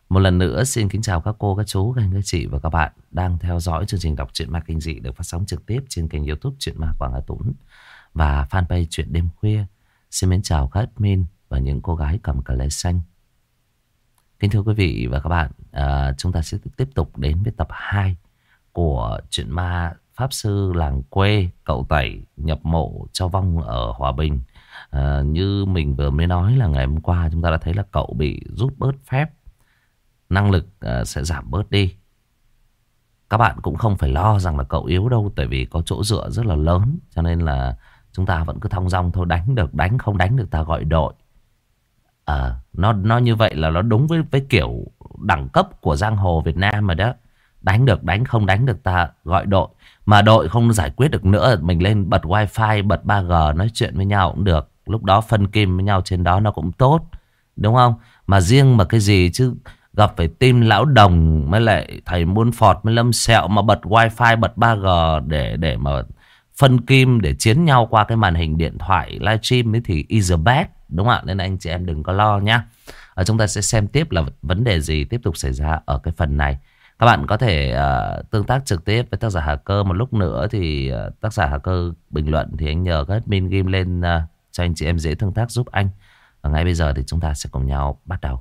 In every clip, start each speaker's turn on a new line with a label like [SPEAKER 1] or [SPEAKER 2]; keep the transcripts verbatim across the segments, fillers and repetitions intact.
[SPEAKER 1] Một lần nữa xin kính chào các cô, các chú, các anh, các chị và các bạn đang theo dõi chương trình đọc truyện ma kinh dị được phát sóng trực tiếp trên kênh YouTube Truyện Ma Quảng Hà Tũng và fanpage Truyện Đêm Khuya. Xin mến chào các admin và những cô gái cầm cờ lê xanh. Kính thưa quý vị và các bạn, à, chúng ta sẽ tiếp tục đến với tập hai của truyện ma Pháp Sư Làng Quê Cậu Tẩy nhập mộ cho vong ở Hòa Bình. À, như mình vừa mới nói là ngày hôm qua chúng ta đã thấy là cậu bị rút bớt phép, năng lực uh, sẽ giảm bớt đi. Các bạn cũng không phải lo rằng là cậu yếu đâu, tại vì có chỗ dựa rất là lớn, cho nên là chúng ta vẫn cứ thong dong thôi. Đánh được đánh, không đánh được ta gọi đội. À, nó nó như vậy là nó đúng với với kiểu đẳng cấp của giang hồ Việt Nam rồi đó. Đánh được đánh, không đánh được ta gọi đội. Mà đội không giải quyết được nữa, mình lên bật wifi, bật ba G nói chuyện với nhau cũng được. Lúc đó phân kim với nhau trên đó nó cũng tốt, đúng không? Mà riêng mà cái gì chứ gặp phải team Lão Đồng mới lại thầy Muôn Phọt với Lâm Sẹo mà bật wifi, bật ba G để để mà phân kim, để chiến nhau qua cái màn hình điện thoại livestream ấy thì is the best, đúng không ạ? Nên anh chị em đừng có lo nhá. Ở chúng ta sẽ xem tiếp là vấn đề gì tiếp tục xảy ra ở cái phần này. Các bạn có thể uh, tương tác trực tiếp với tác giả Hà Cơ. Một lúc nữa thì uh, tác giả Hà Cơ bình luận thì anh nhờ các admin ghim lên uh, cho anh chị em dễ tương tác giúp anh. Và ngay bây giờ thì chúng ta sẽ cùng nhau bắt đầu.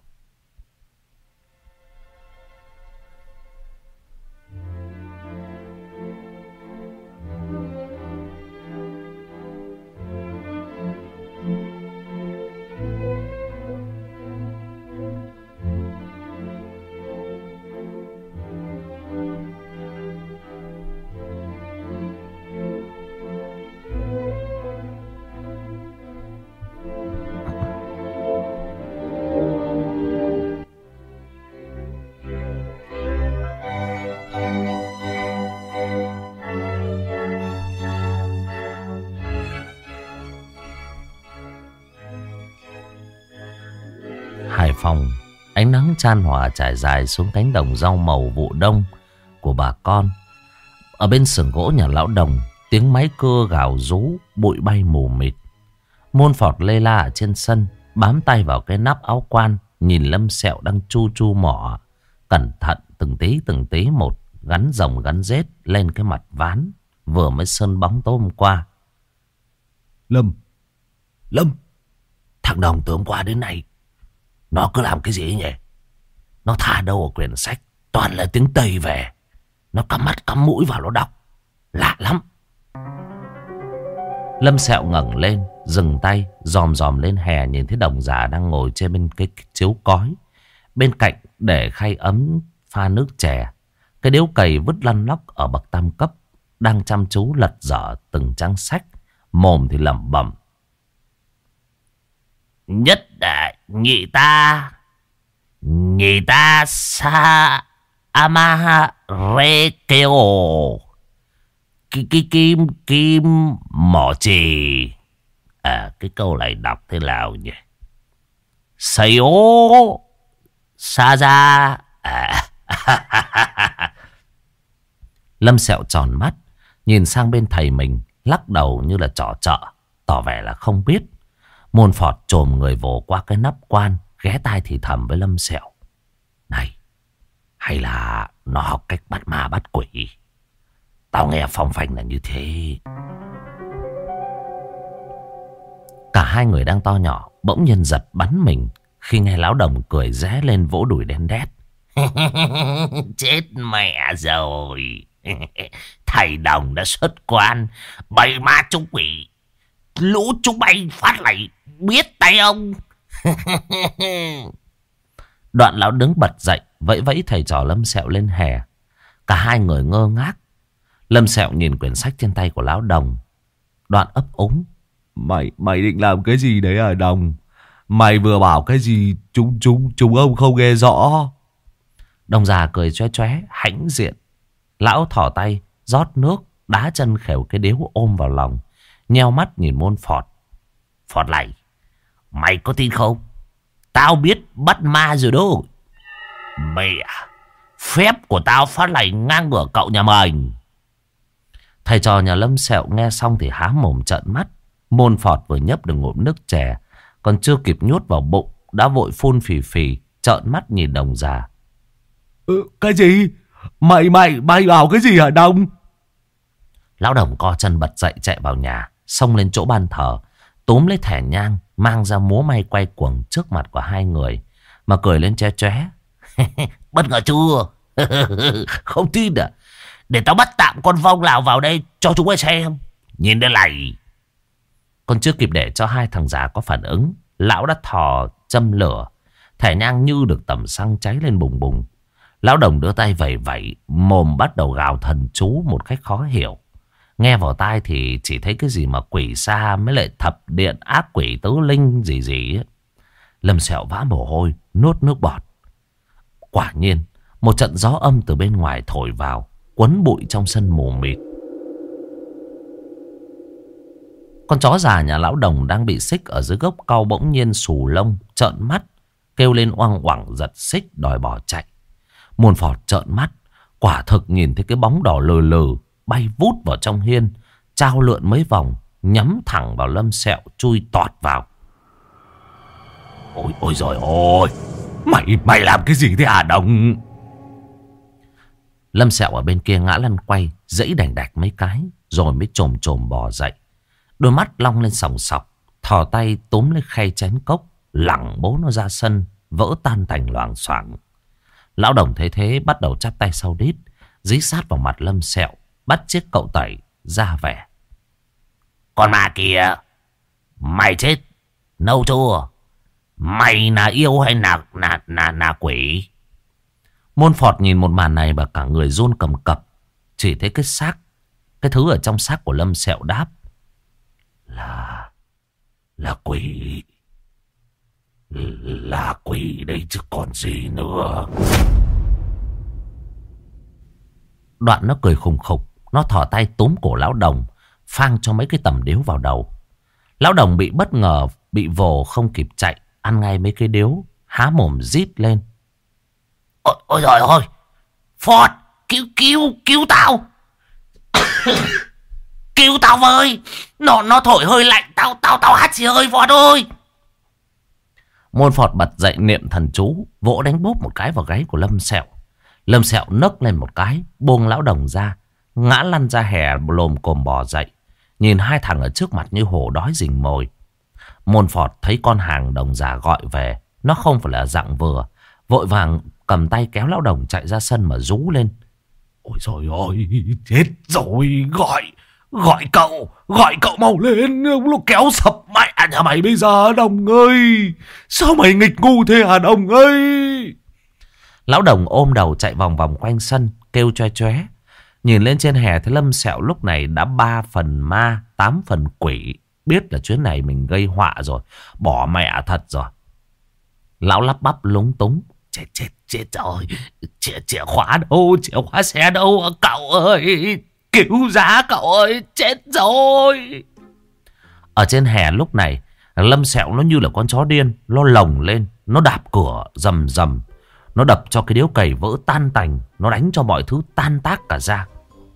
[SPEAKER 1] Hải Phòng, ánh nắng chan hòa trải dài xuống cánh đồng rau màu vụ đông của bà con. Ở bên xưởng gỗ nhà Lão Đồng, tiếng máy cưa gào rú, bụi bay mù mịt. Muôn Phọt lê la ở trên sân, bám tay vào cái nắp áo quan, nhìn Lâm Sẹo đang chu chu mỏ cẩn thận từng tí từng tí một, gắn rồng gắn rết lên cái mặt ván vừa mới sơn bóng tối hôm qua.
[SPEAKER 2] Lâm, Lâm, thằng Đồng từ hôm qua đến nay nó cứ làm cái gì ấy nhỉ? Nó thả đâu ở quyển sách toàn là tiếng Tây về. Nó cắm mắt cắm mũi vào nó đọc. Lạ lắm.
[SPEAKER 1] Lâm Sẹo ngẩng lên, dừng tay, dòm dòm lên hè, nhìn thấy Đồng già đang ngồi trên bên cái chiếu cói. Bên cạnh để khay ấm pha nước chè. Cái điếu cày vứt lăn lóc ở bậc tam cấp, đang chăm chú lật dở từng trang sách. Mồm thì lẩm bẩm:
[SPEAKER 2] Nhất đại nhị ta Nhị ta sa ama re keo Ki ki kim kim mỏ trì. À, cái câu này đọc thế nào nhỉ? Sầy ô sa ra. À.
[SPEAKER 1] Lâm Sẹo tròn mắt, nhìn sang bên thầy mình, lắc đầu như là trò chợ, tỏ vẻ là không biết. Muôn Phọt chồm người vồ qua cái nắp quan, ghé tai thì thầm với Lâm Sẹo:
[SPEAKER 2] Này, hay là nó học cách bắt ma bắt quỷ? Tao nghe phong phanh là như thế.
[SPEAKER 1] Cả hai người đang to nhỏ bỗng nhiên giật bắn mình khi nghe Lão Đồng cười ré lên vỗ đùi đen đét.
[SPEAKER 2] Chết mẹ rồi. Thầy Đồng đã xuất quan, bày ma trúng quỷ. Lũ chúng bay phát lại biết tay ông.
[SPEAKER 1] Đoạn Lão đứng bật dậy, vẫy vẫy thầy trò Lâm Sẹo lên hè. Cả hai người ngơ ngác. Lâm Sẹo nhìn quyển sách trên tay của Lão Đồng, đoạn ấp úng:
[SPEAKER 3] Mày mày định làm cái gì đấy à Đồng? Mày vừa bảo cái gì chúng chúng chúng ông không nghe rõ.
[SPEAKER 1] Đồng già cười chóe chóe hãnh diện. Lão thỏ tay rót nước, đá chân khều cái điếu ôm vào lòng, nheo mắt nhìn Muôn Phọt.
[SPEAKER 2] Phọt này, mày có tin không? Tao biết bắt ma rồi đó. Mẹ, phép của tao phát lại ngang ngửa cậu nhà mình.
[SPEAKER 1] Thầy trò nhà Lâm Sẹo nghe xong thì há mồm trợn mắt. Muôn Phọt vừa nhấp được ngụm nước chè, còn chưa kịp nhốt vào bụng đã vội phun phì phì, trợn mắt nhìn Đồng già,
[SPEAKER 3] Ừ, cái gì? Mày mày mày bảo cái gì hả Đồng?
[SPEAKER 1] Lão Đồng co chân bật dậy chạy vào nhà, xông lên chỗ ban thờ, túm lấy thẻ nhang, mang ra múa may quay cuồng trước mặt của hai người, mà cười lên che chóe. Bất ngờ chưa? Không tin à? Để tao bắt tạm con vong nào vào đây cho chúng ấy xem. Nhìn đây này. Còn chưa kịp để cho hai thằng già có phản ứng, lão đã thò châm lửa. Thẻ nhang như được tẩm xăng cháy lên bùng bùng. Lão Đồng đưa tay vẩy vẩy, mồm bắt đầu gào thần chú một cách khó hiểu. Nghe vào tai thì chỉ thấy cái gì mà quỷ xa mới lại thập điện ác quỷ tứ linh gì gì ấy. Lâm Sẹo vã mồ hôi, nuốt nước bọt. Quả nhiên, một trận gió âm từ bên ngoài thổi vào, quấn bụi trong sân mù mịt. Con chó già nhà lão Đồng đang bị xích ở dưới gốc cau bỗng nhiên xù lông, trợn mắt, kêu lên oang oảng giật xích đòi bỏ chạy. Muôn Phọt trợn mắt, quả thực nhìn thấy cái bóng đỏ lừ lừ bay vút vào trong hiên, trao lượn mấy vòng, nhắm thẳng vào Lâm Sẹo chui tọt vào.
[SPEAKER 3] Ôi ôi giời ơi, mày mày làm cái gì thế hả Đồng?
[SPEAKER 1] Lâm Sẹo ở bên kia ngã lăn quay, giãy đành đạch mấy cái, rồi mới chồm chồm bò dậy. Đôi mắt long lên sòng sọc, thò tay túm lấy khay chén cốc, lẳng bố nó ra sân, vỡ tan tành loảng xoảng. Lão Đồng thấy thế bắt đầu chắp tay sau đít, dí sát vào mặt Lâm Sẹo, bắt chiếc cậu tẩy ra vẻ. Con ma kìa, mày chết nâu chưa? Mày là yêu hay là là là, là quỷ? Môn Phọt nhìn một màn này và cả người run cầm cập. Chỉ thấy cái xác, cái thứ ở trong xác của Lâm Sẹo đáp: Là Là quỷ. Là quỷ đây chứ còn gì nữa. Đoạn nó cười khùng khục. Nó thò tay túm cổ lão Đồng, phang cho mấy cái tầm điếu vào đầu. Lão Đồng bị bất ngờ, bị vồ không kịp chạy, ăn ngay mấy cái điếu, há mồm rít lên. Ôi, ôi trời ơi, Phọt, cứu, cứu, cứu tao. Cứu tao với. Nó, nó thổi hơi lạnh, tao, tao, tao hắt xì hơi Phọt ơi. Môn Phọt bật dậy niệm thần chú, vỗ đánh bốp một cái vào gáy của Lâm Sẹo. Lâm Sẹo nấc lên một cái, buông lão Đồng ra, ngã lăn ra hè lồm cồm bò dậy. Nhìn hai thằng ở trước mặt như hổ đói rình mồi. Môn Phọt thấy con hàng Đồng già gọi về, nó không phải là dạng vừa, vội vàng cầm tay kéo lão Đồng chạy ra sân mà rú lên.
[SPEAKER 3] Ôi trời ơi, chết rồi, gọi, gọi cậu, gọi cậu mau lên, nó kéo sập mẹ nhà mày bây giờ Đồng ơi. Sao mày nghịch ngu thế hả Đồng ơi?
[SPEAKER 1] Lão Đồng ôm đầu chạy vòng vòng quanh sân, kêu choe choé. Nhìn lên trên hè thấy Lâm Sẹo lúc này đã ba phần ma, tám phần quỷ. Biết là chuyến này mình gây họa rồi, bỏ mẹ thật rồi. Lão lắp bắp lúng túng. Chết chết chết rồi, chìa, chìa khóa đâu, chìa khóa xe đâu cậu ơi, cứu giá cậu ơi, chết rồi. Ở trên hè lúc này Lâm Sẹo nó như là con chó điên, nó lồng lên, nó đạp cửa rầm rầm, nó đập cho cái điếu cày vỡ tan tành, nó đánh cho mọi thứ tan tác cả ra.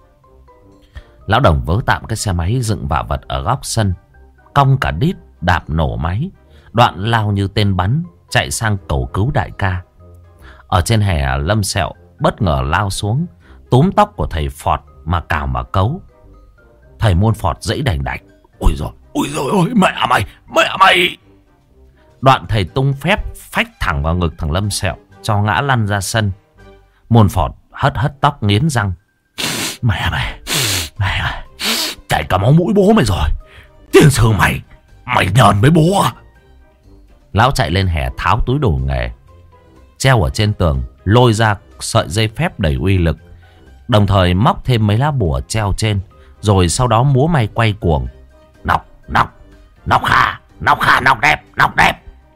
[SPEAKER 1] Lão Đồng vớ tạm cái xe máy dựng vạ vật ở góc sân, cong cả đít đạp nổ máy, đoạn lao như tên bắn chạy sang cầu cứu đại ca. Ở trên hè Lâm Sẹo bất ngờ lao xuống, túm tóc của thầy Phọt mà cào mà cấu. Thầy Môn Phọt giãy đành đạch. Ôi giời, ôi giời ơi, mẹ mày, mẹ mày. Đoạn thầy tung phép phách thẳng vào ngực thằng Lâm Sẹo, cho ngã lăn ra sân. Môn Phọt hất hất tóc nghiến răng. Mẹ mày, mẹ mày, chảy cả máu mũi bố mày rồi. Tiền sư mày, mày nhờn với bố à? Lão chạy lên hè tháo túi đồ nghề, treo ở trên tường, lôi ra sợi dây phép đầy uy lực, đồng thời móc thêm mấy lá bùa treo trên, rồi sau đó múa may quay cuồng. Nọc, nọc, nọc khà, nọc khà, nọc đẹp, nọc đẹp.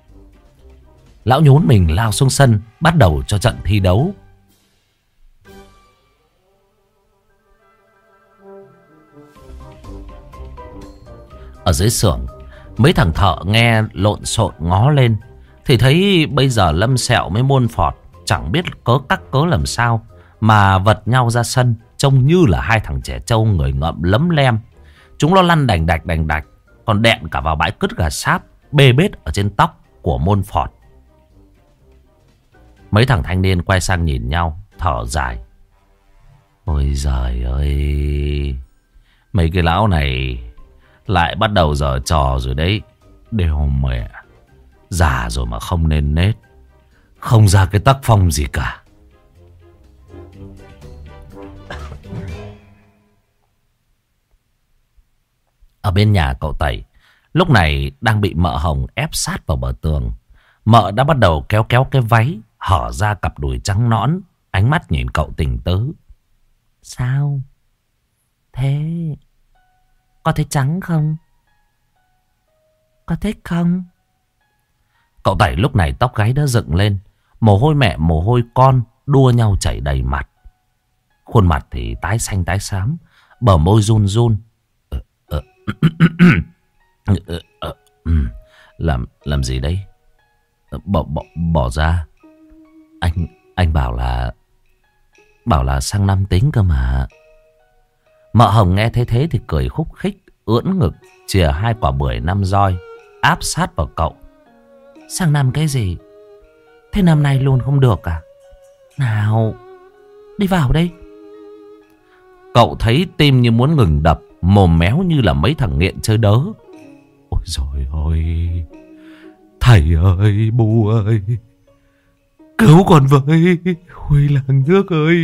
[SPEAKER 1] Lão nhún mình lao xuống sân, bắt đầu cho trận thi đấu. Ở dưới xưởng, mấy thằng thợ nghe lộn xộn ngó lên, thì thấy bây giờ Lâm Sẹo với Môn Phọt chẳng biết cớ cắc cớ làm sao mà vật nhau ra sân, trông như là hai thằng trẻ trâu người ngợm lấm lem. Chúng nó lăn đành đạch đành đạch, còn đệm cả vào bãi cứt gà sáp bê bết ở trên tóc của Môn Phọt. Mấy thằng thanh niên quay sang nhìn nhau, thở dài. Ôi giời ơi, mấy cái lão này lại bắt đầu giở trò rồi đấy. Đều mẹ, già rồi mà không nên nết, không ra cái tác phong gì cả. Ở bên nhà cậu Tẩy lúc này đang bị mợ Hồng ép sát vào bờ tường. Mợ đã bắt đầu kéo kéo cái váy, hở ra cặp đùi trắng nõn, ánh mắt nhìn cậu tình tứ. Sao? Thế có thấy trắng không? Có thích không? Cậu Tẩy lúc này tóc gáy đã dựng lên, mồ hôi mẹ mồ hôi con đua nhau chảy đầy mặt. Khuôn mặt thì tái xanh tái xám, bờ môi run run. Ờ, ờ, ờ, ờ, làm làm gì đây? Bỏ bỏ bỏ ra. Anh anh bảo là bảo là sang năm tính cơ mà. Mợ Hồng nghe thế thế thì cười khúc khích, ưỡn ngực chìa hai quả bưởi năm roi áp sát vào cậu. Sang năm cái gì? Thế năm nay luôn không được à? Nào, đi vào đây. Cậu thấy tim như muốn ngừng đập, mồm méo như là mấy thằng nghiện chơi đớ. Ôi dồi ôi, thầy ơi, bu ơi, cứu con với, Huy làng nước ơi.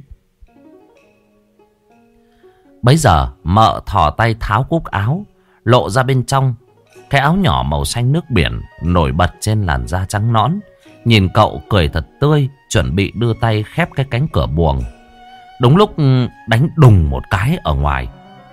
[SPEAKER 1] Bấy giờ mợ thò tay tháo cúc áo, lộ ra bên trong cái áo nhỏ màu xanh nước biển nổi bật trên làn da trắng nõn. Nhìn cậu cười thật tươi, chuẩn bị đưa tay khép cái cánh cửa buồng. Đúng lúc đánh đùng một cái ở ngoài.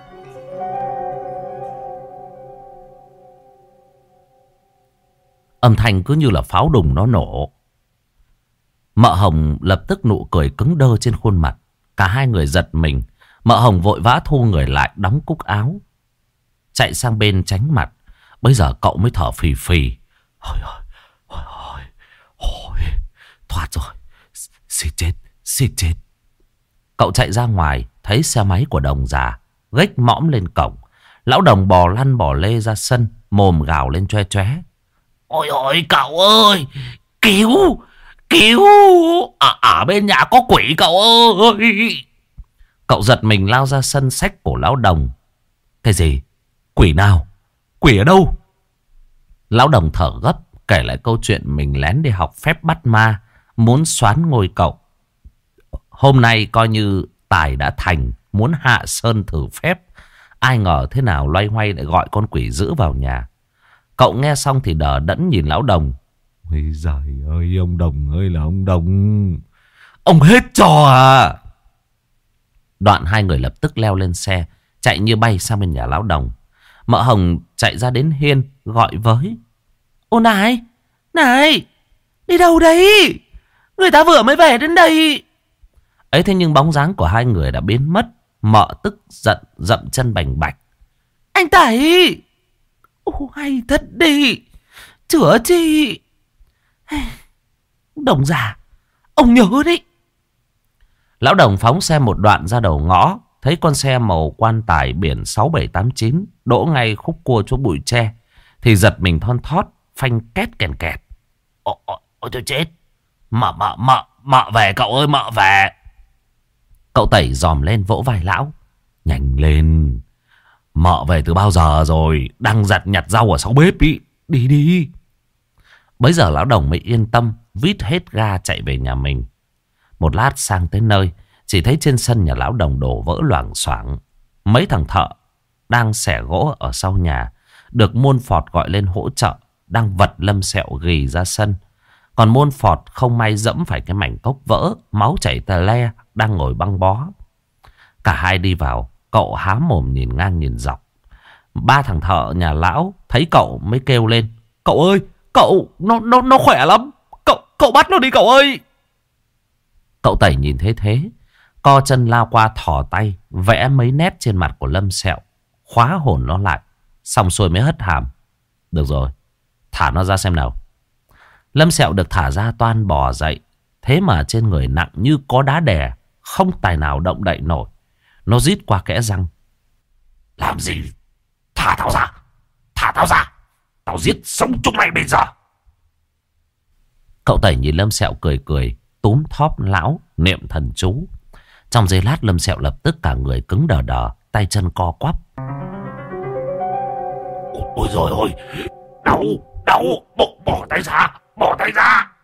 [SPEAKER 1] Âm thanh cứ như là pháo đùng nó nổ. Mợ Hồng lập tức nụ cười cứng đơ trên khuôn mặt. Cả hai người giật mình. Mợ Hồng vội vã thu người lại, đóng cúc áo, chạy sang bên tránh mặt. Bây giờ cậu mới thở phì phì. Ôi ôi, ôi ôi, ôi, thoát rồi, xịt chết, xịt chết. Cậu chạy ra ngoài, thấy xe máy của Đồng già gếch mõm lên cổng. Lão Đồng bò lăn bò lê ra sân, mồm gào lên choe choé. Ôi ôi cậu ơi, cứu, cứu, ở, ở bên nhà có quỷ cậu ơi. Cậu giật mình lao ra sân xách cổ Lão Đồng. Cái gì? Quỷ nào? Quỷ ở đâu? Lão Đồng thở gấp, kể lại câu chuyện mình lén đi học phép bắt ma, muốn xoán ngôi cậu. Hôm nay coi như tài đã thành, muốn hạ sơn thử phép. Ai ngờ thế nào loay hoay lại gọi con quỷ dữ vào nhà. Cậu nghe xong thì đờ đẫn nhìn Lão Đồng. Ôi giời ơi, ông Đồng ơi là ông Đồng, ông hết trò à. Đoạn hai người lập tức leo lên xe, chạy như bay sang bên nhà Lão Đồng. Mợ Hồng chạy ra đến hiên, gọi với. Ô này, này, đi đâu đấy? Người ta vừa mới về đến đây. Ấy thế nhưng bóng dáng của hai người đã biến mất. Mợ tức giận dậm chân bành bạch. Anh Tẩy, ô hay thật đi, chữa chi. Đồng già, ông nhớ đấy. Lão Đồng phóng xe một đoạn ra đầu ngõ, thấy con xe màu quan tài biển sáu bảy tám chín đỗ ngay khúc cua chỗ bụi tre, thì giật mình thon thót, phanh két kèn kẹt. Ôi, ôi, ôi tôi chết. Mợ, mợ, mợ, mợ về cậu ơi, mợ về. Cậu Tẩy dòm lên vỗ vai lão. Nhanh lên, mợ về từ bao giờ rồi, đang giặt nhặt rau ở sau bếp ý. Đi đi. Bấy giờ Lão Đồng mới yên tâm, vít hết ga chạy về nhà mình. Một lát sang tới nơi, chỉ thấy trên sân nhà Lão Đồng đổ vỡ loảng xoảng. Mấy thằng thợ đang xẻ gỗ ở sau nhà, được Môn Phọt gọi lên hỗ trợ, đang vật Lâm Sẹo ghì ra sân. Còn Môn Phọt không may dẫm phải cái mảnh cốc vỡ, máu chảy tè le, đang ngồi băng bó. Cả hai đi vào, cậu há mồm nhìn ngang nhìn dọc. Ba thằng thợ nhà lão thấy cậu mới kêu lên. Cậu ơi, cậu, nó nó nó khỏe lắm. Cậu cậu bắt nó đi cậu ơi. Cậu Tẩy nhìn thấy thế, co chân lao qua thò tay, vẽ mấy nét trên mặt của Lâm Sẹo, khóa hồn nó lại, xong xuôi mới hất hàm. Được rồi, thả nó ra xem nào. Lâm Sẹo được thả ra toan bò dậy, thế mà trên người nặng như có đá đè, không tài nào động đậy nổi. Nó rít qua kẽ răng. Làm gì? Thả tao ra, thả tao ra, tao giết sống chúng mày bây giờ. Cậu Tẩy nhìn Lâm Sẹo cười cười, túm thóp lão niệm thần chú. Trong giây lát Lâm Sẹo lập tức cả người cứng đờ đờ, tay chân co quắp.
[SPEAKER 2] Ôi rồi ôi, đau, đau, bỏ, bỏ tay ra, bỏ tay ra.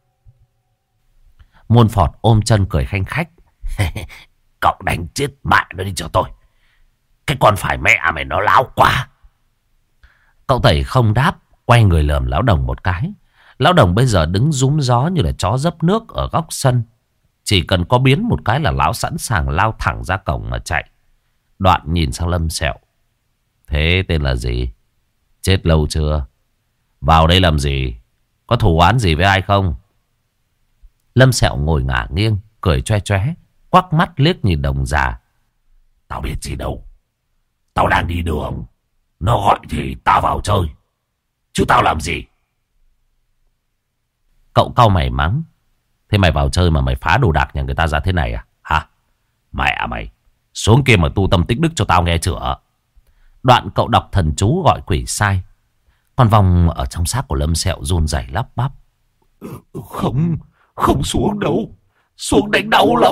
[SPEAKER 1] Muôn Phọt ôm chân cười khanh khách.
[SPEAKER 2] Cậu đánh chết mẹ nó đi cho tôi. Cái con phải mẹ mày nó láo quá.
[SPEAKER 1] Cậu Tẩy không đáp, quay người lườm lão Đồng một cái. Lão Đồng bây giờ đứng rúm gió như là chó dấp nước ở góc sân. Chỉ cần có biến một cái là lão sẵn sàng lao thẳng ra cổng mà chạy. Đoạn nhìn sang Lâm Sẹo. Thế tên là gì? Chết lâu chưa? Vào đây làm gì? Có thù oán gì với ai không? Lâm Sẹo ngồi ngả nghiêng, cười choe choé, quắc mắt liếc nhìn Đồng già.
[SPEAKER 2] Tao biết gì đâu. Tao đang đi đường. Nó gọi thì tao vào chơi. Chứ tao làm gì?
[SPEAKER 1] Cậu cau mày mắng. Thế mày vào chơi mà mày phá đồ đạc nhà người ta ra thế này à? Hả?
[SPEAKER 2] Mẹ mày.
[SPEAKER 1] Xuống kia mà tu tâm tích đức cho tao nghe chữa. Đoạn cậu đọc thần chú gọi quỷ sai. Con vòng ở trong xác của Lâm Sẹo run rẩy lắp bắp.
[SPEAKER 2] Không, không xuống đâu. Xuống đánh đau lắm.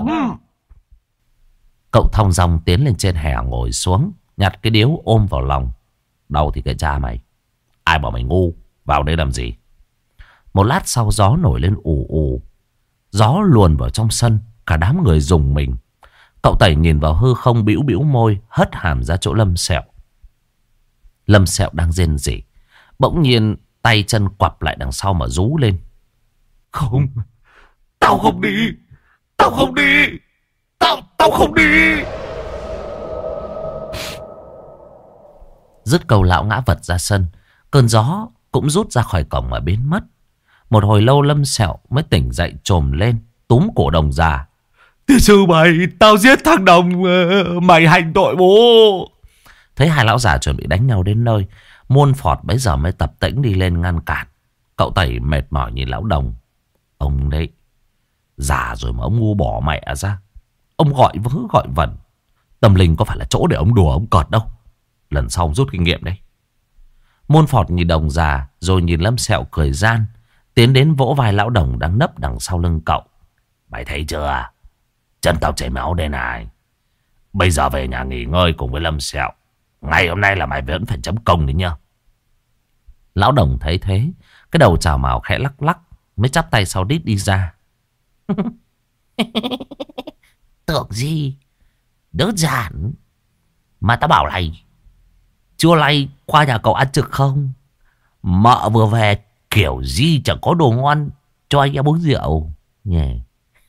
[SPEAKER 1] Cậu thong dong tiến lên trên hè ngồi xuống, nhặt cái điếu ôm vào lòng. Đau thì cái cha mày. Ai bảo mày ngu, vào đây làm gì? Một lát sau gió nổi lên ù ù. Gió luồn vào trong sân, cả đám người rùng mình. Cậu Tẩy nhìn vào hư không bĩu bĩu môi, hất hàm ra chỗ Lâm Sẹo. Lâm Sẹo đang rên rỉ, bỗng nhiên tay chân quặp lại đằng sau mà rú lên.
[SPEAKER 2] Không, tao không đi, tao không đi, tao, tao không đi.
[SPEAKER 1] Dứt câu lão ngã vật ra sân, cơn gió cũng rút ra khỏi cổng mà biến mất. Một hồi lâu Lâm Sẹo mới tỉnh dậy trồm lên, túm cổ Đồng già.
[SPEAKER 3] Thế sư mày, tao giết thằng Đồng, mày hành tội bố.
[SPEAKER 1] Thấy hai lão già chuẩn bị đánh nhau đến nơi, Muôn Phọt bấy giờ mới tập tễnh đi lên ngăn cản. Cậu Tẩy mệt mỏi nhìn lão Đồng. Ông đấy, già rồi mà ông ngu bỏ mẹ ra. Ông gọi vớ gọi vẩn. Tâm linh có phải là chỗ để ông đùa ông cợt đâu. Lần sau rút kinh nghiệm đấy. Muôn Phọt nhìn Đồng già rồi nhìn Lâm Sẹo cười gian, tiến đến vỗ vai lão Đồng đang nấp đằng sau lưng cậu.
[SPEAKER 2] Mày thấy chưa? Chân tao chảy máu đây này. Bây giờ về nhà nghỉ ngơi cùng với Lâm Sẹo. Ngày hôm nay là mày vẫn phải chấm công đấy nhá.
[SPEAKER 1] Lão Đồng thấy thế, cái đầu chào mào khẽ lắc lắc, mới chắp tay sau đít đi ra.
[SPEAKER 2] Tưởng gì đơn giản. Mà tao bảo này, trưa nay qua nhà cậu ăn trực không? Mợ vừa về kiểu gì chẳng có đồ ngon cho anh em uống rượu nhỉ.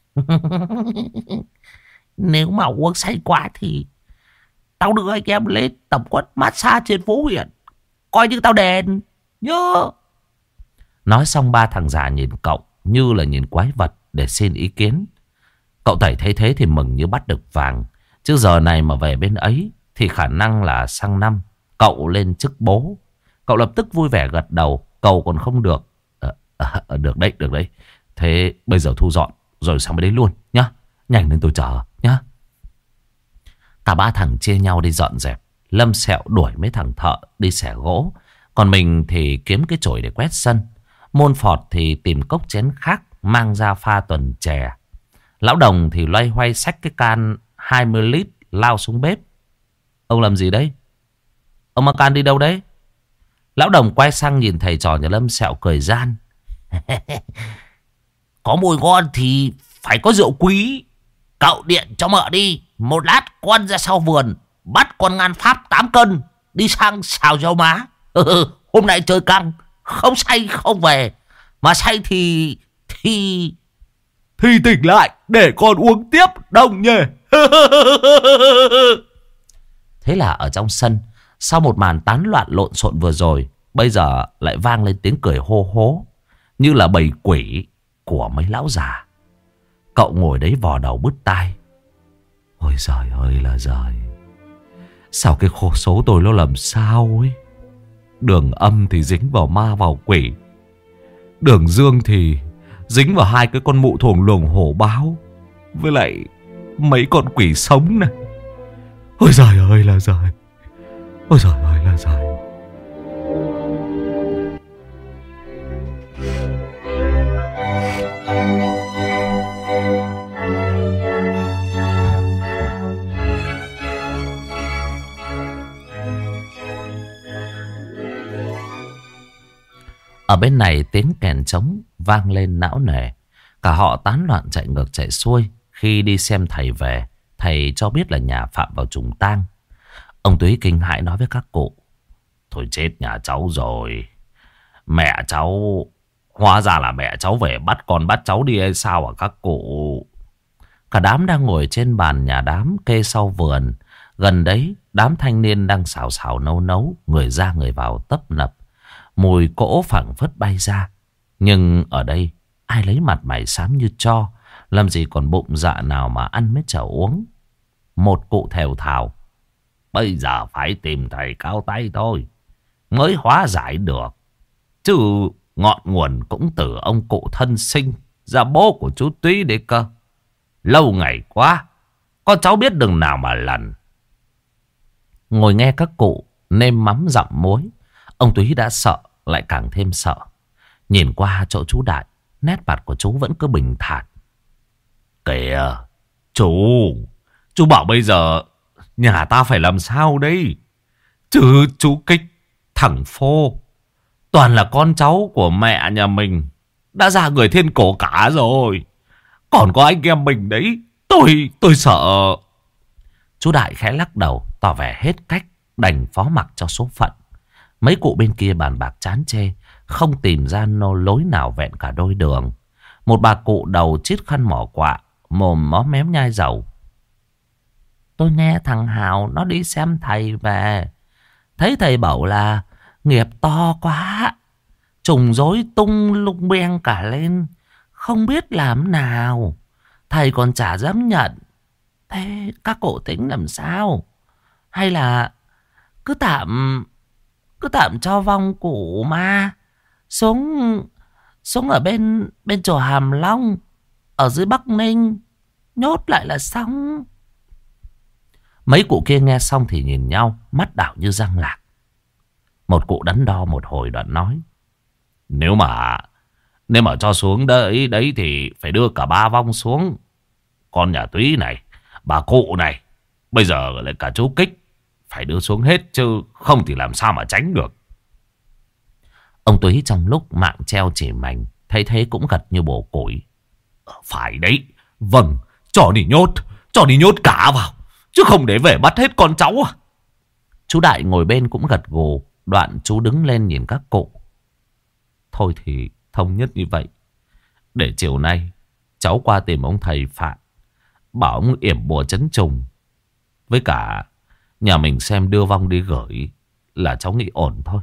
[SPEAKER 2] Nếu mà uống say quá thì tao đưa anh em lên tầm quất massage trên phố huyện, coi như tao đền nhớ.
[SPEAKER 1] Nói xong ba thằng già nhìn cậu như là nhìn quái vật để xin ý kiến. Cậu Tẩy thấy thế thì mừng như bắt được vàng. Chứ giờ này mà về bên ấy thì khả năng là sang năm cậu lên chức bố. Cậu lập tức vui vẻ gật đầu. Cầu còn không được. à, à, Được đấy, được đấy. Thế bây giờ thu dọn rồi sang bên đấy luôn nhá. Nhanh lên tôi chờ nhá. Cả ba thằng chia nhau đi dọn dẹp. Lâm Sẹo đuổi mấy thằng thợ đi xẻ gỗ, còn mình thì kiếm cái chổi để quét sân. Muôn Phọt thì tìm cốc chén khác mang ra pha tuần chè. Lão Đồng thì loay hoay xách cái can hai mươi lít lao xuống bếp. Ông làm gì đấy? Ông mang can đi đâu đấy? Lão Đồng quay sang nhìn thầy trò nhà Lâm Sẹo cười gian.
[SPEAKER 2] Có mùi ngon thì phải có rượu quý. Cậu điện cho mợ đi. Một lát con ra sau vườn bắt con ngan Pháp tám cân đi sang xào rau má. Hôm nay chơi căng, không say không về. Mà say thì Thì
[SPEAKER 3] Thì tỉnh lại để con uống tiếp Đồng nhỉ.
[SPEAKER 1] Thế là ở trong sân, sau một màn tán loạn lộn xộn vừa rồi, bây giờ lại vang lên tiếng cười hô hố, như là bầy quỷ của mấy lão già. Cậu ngồi đấy vò đầu bứt tai. Ôi giời ơi là giời, sao cái khổ số tôi nó làm sao ấy. Đường âm thì dính vào ma vào quỷ, đường dương thì dính vào hai cái con mụ thuồng luồng hổ báo, với lại mấy con quỷ sống này. Ôi giời ơi là giời, ôi giời ơi là giời. Ở bên này tiếng kèn trống vang lên não nề. Cả họ tán loạn chạy ngược chạy xuôi. Khi đi xem thầy về, thầy cho biết là nhà phạm vào trùng tang. Ông Túy kinh hãi nói với các cụ: thôi chết nhà cháu rồi. Mẹ cháu, hóa ra là mẹ cháu về bắt con bắt cháu đi hay sao à các cụ? Cả đám đang ngồi trên bàn nhà đám kê sau vườn. Gần đấy đám thanh niên đang xào xào nấu nấu, người ra người vào tấp nập. Mùi cỗ phảng phất bay ra. Nhưng ở đây ai lấy mặt mày xám như tro, làm gì còn bụng dạ nào mà ăn mấy chảo uống. Một cụ thều thào: bây giờ phải tìm thầy cao tay thôi mới hóa giải được. Chứ ngọn nguồn cũng từ ông cụ thân sinh ra bố của chú Túy đấy cơ. Lâu ngày quá, con cháu biết đường nào mà lần. Ngồi nghe các cụ nêm mắm dặm muối, ông Túy đã sợ lại càng thêm sợ. Nhìn qua chỗ chú Đại, nét mặt của chú vẫn cứ bình thản. Kìa, chú, chú bảo bây giờ nhà ta phải làm sao đây? Chứ chú Kích, thằng Phô, toàn là con cháu của mẹ nhà mình, đã ra người thiên cổ cả rồi. Còn có anh em mình đấy, tôi, tôi sợ. Chú Đại khẽ lắc đầu, tỏ vẻ hết cách, đành phó mặc cho số phận. Mấy cụ bên kia bàn bạc chán chê, không tìm ra nô lối nào vẹn cả đôi đường. Một bà cụ đầu chít khăn mỏ quạ, mồm móm mém nhai dầu: tôi nghe thằng Hào nó đi xem thầy về, thấy thầy bảo là nghiệp to quá, trùng rối tung lung beng cả lên, không biết làm nào, thầy còn chả dám nhận. Thế các cụ tính làm sao? Hay là cứ tạm cứ tạm cho vong cụ ma xuống xuống ở bên bên chùa Hàm Long ở dưới Bắc Ninh nhốt lại là xong? Mấy cụ kia nghe xong thì nhìn nhau, mắt đảo như răng lạc. Một cụ đắn đo một hồi đoạn nói: Nếu mà Nếu mà cho xuống đấy đấy thì phải đưa cả ba vong xuống. Con nhà Túy này, bà cụ này, bây giờ lại cả chú Kích, phải đưa xuống hết, chứ không thì làm sao mà tránh được. Ông Túy trong lúc mạng treo chỉ mảnh, thấy thế cũng gật như bổ củi: Phải đấy, vâng, cho đi nhốt, cho đi nhốt cả vào, chứ không để về bắt hết con cháu à. Chú Đại ngồi bên cũng gật gù. Đoạn chú đứng lên nhìn các cụ: Thôi thì thống nhất như vậy, để chiều nay cháu qua tìm ông thầy Phạm, bảo ông yểm bùa trấn trùng, với cả nhà mình xem đưa vong đi gửi là cháu nghĩ ổn thôi.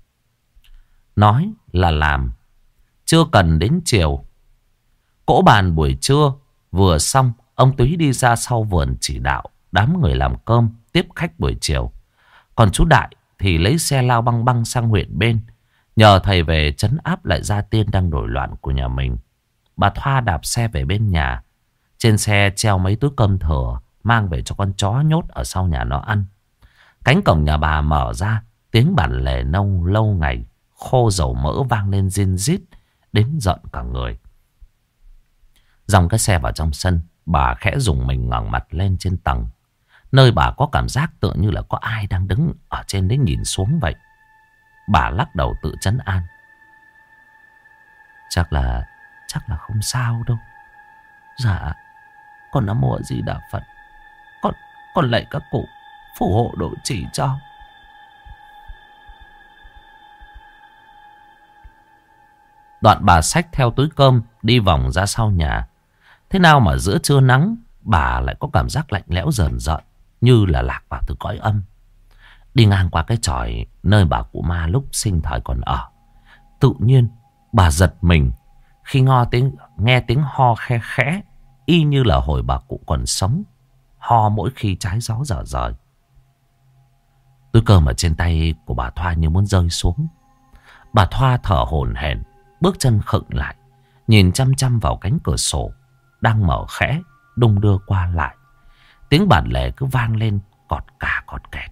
[SPEAKER 1] Nói là làm. Chưa cần đến chiều, cỗ bàn buổi trưa vừa xong, ông Túy đi ra sau vườn chỉ đạo đám người làm cơm tiếp khách buổi chiều. Còn chú Đại thì lấy xe lao băng băng sang huyện bên, nhờ thầy về trấn áp lại gia tiên đang nổi loạn của nhà mình. Bà Thoa đạp xe về bên nhà. Trên xe treo mấy túi cơm thừa, mang về cho con chó nhốt ở sau nhà nó ăn. Cánh cổng nhà bà mở ra, tiếng bản lề nông lâu ngày khô dầu mỡ vang lên rin rít, đến giận cả người. Dòng cái xe vào trong sân, bà khẽ dùng mình ngẩng mặt lên trên tầng, nơi bà có cảm giác tựa như là có ai đang đứng ở trên đấy nhìn xuống vậy. Bà lắc đầu tự trấn an: Chắc là Chắc là không sao đâu. Dạ, con Nam Mô A Di Đà Phật, Con Con lạy các cụ phù hộ độ trì cho. Đoạn bà xách theo túi cơm đi vòng ra sau nhà. Thế nào mà giữa trưa nắng, bà lại có cảm giác lạnh lẽo rờn rợn, như là lạc vào từ cõi âm. Đi ngang qua cái chòi nơi bà cụ ma lúc sinh thời còn ở, tự nhiên bà giật mình khi ngo tiếng, nghe tiếng ho khe khẽ, y như là hồi bà cụ còn sống, ho mỗi khi trái gió dở dời. Túi cơm ở trên tay của bà Thoa như muốn rơi xuống. Bà Thoa thở hổn hển, bước chân khựng lại, nhìn chăm chăm vào cánh cửa sổ đang mở khẽ, đung đưa qua lại. Tiếng bản lề cứ vang lên cọt cả cọt kẹt.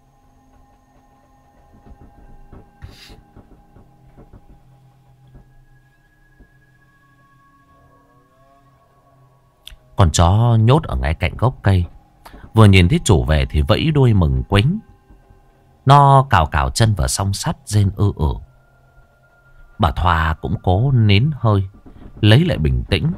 [SPEAKER 1] Con chó nhốt ở ngay cạnh gốc cây, vừa nhìn thấy chủ về thì vẫy đuôi mừng quính. Nó cào cào chân vào song sắt rên ư ử. Bà Thoa cũng cố nín hơi, lấy lại bình tĩnh.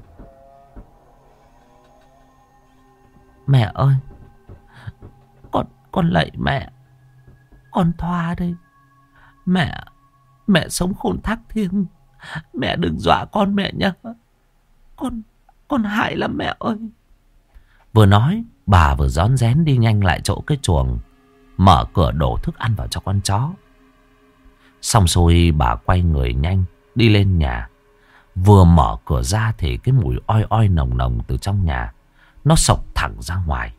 [SPEAKER 1] Mẹ ơi, Con con lạy mẹ, con Thoa đây. Mẹ Mẹ sống khôn thác thiêng, mẹ đừng dọa con mẹ nhé. Con Con hại lắm mẹ ơi. Vừa nói bà vừa rón rén đi nhanh lại chỗ cái chuồng, mở cửa đổ thức ăn vào cho con chó. Xong xuôi bà quay người nhanh đi lên nhà. Vừa mở cửa ra thì cái mùi oi oi nồng nồng từ trong nhà nó xộc thẳng ra ngoài.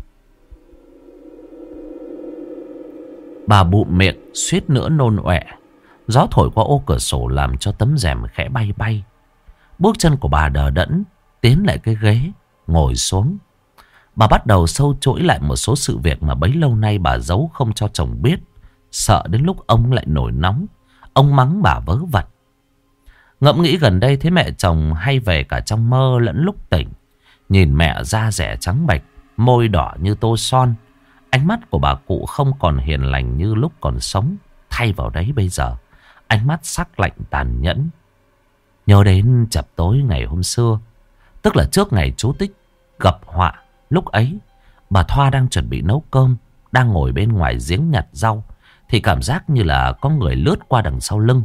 [SPEAKER 1] Bà bụm miệng suýt nữa nôn ọe. Gió thổi qua ô cửa sổ làm cho tấm rèm khẽ bay bay. Bước chân của bà đờ đẫn tiến lại cái ghế, ngồi xuống. Bà bắt đầu sâu chuỗi lại một số sự việc mà bấy lâu nay bà giấu không cho chồng biết, sợ đến lúc ông lại nổi nóng, ông mắng bà vớ vẩn. Ngẫm nghĩ gần đây thấy mẹ chồng hay về cả trong mơ lẫn lúc tỉnh. Nhìn mẹ da dẻ trắng bệch, môi đỏ như tô son. Ánh mắt của bà cụ không còn hiền lành như lúc còn sống. Thay vào đấy bây giờ, ánh mắt sắc lạnh tàn nhẫn. Nhớ đến chập tối ngày hôm xưa, tức là trước ngày chú Tích gặp họa. Lúc ấy, bà Thoa đang chuẩn bị nấu cơm, đang ngồi bên ngoài giếng nhặt rau, thì cảm giác như là có người lướt qua đằng sau lưng.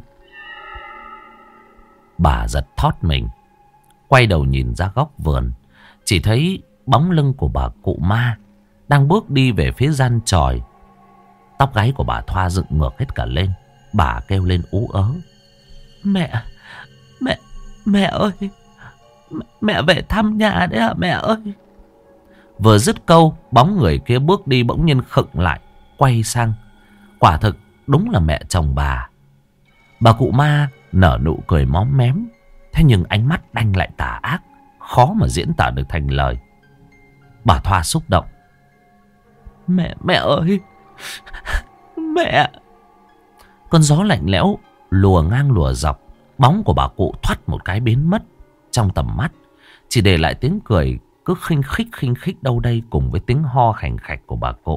[SPEAKER 1] Bà giật thót mình, quay đầu nhìn ra góc vườn, chỉ thấy bóng lưng của bà cụ ma đang bước đi về phía gian chòi. Tóc gáy của bà Thoa dựng ngược hết cả lên. Bà kêu lên ú ớ: Mẹ, mẹ, mẹ ơi, mẹ, mẹ về thăm nhà đấy à mẹ ơi. Vừa dứt câu, bóng người kia bước đi bỗng nhiên khựng lại, quay sang. Quả thực đúng là mẹ chồng bà. Bà cụ ma nở nụ cười móm mém, thế nhưng ánh mắt đanh lại tà ác, khó mà diễn tả được thành lời. Bà Thoa xúc động: Mẹ, mẹ ơi, mẹ. Con gió lạnh lẽo lùa ngang lùa dọc, bóng của bà cụ thoắt một cái biến mất trong tầm mắt, chỉ để lại tiếng cười cứ khinh khích khinh khích đâu đây cùng với tiếng ho khành khạch của bà cụ.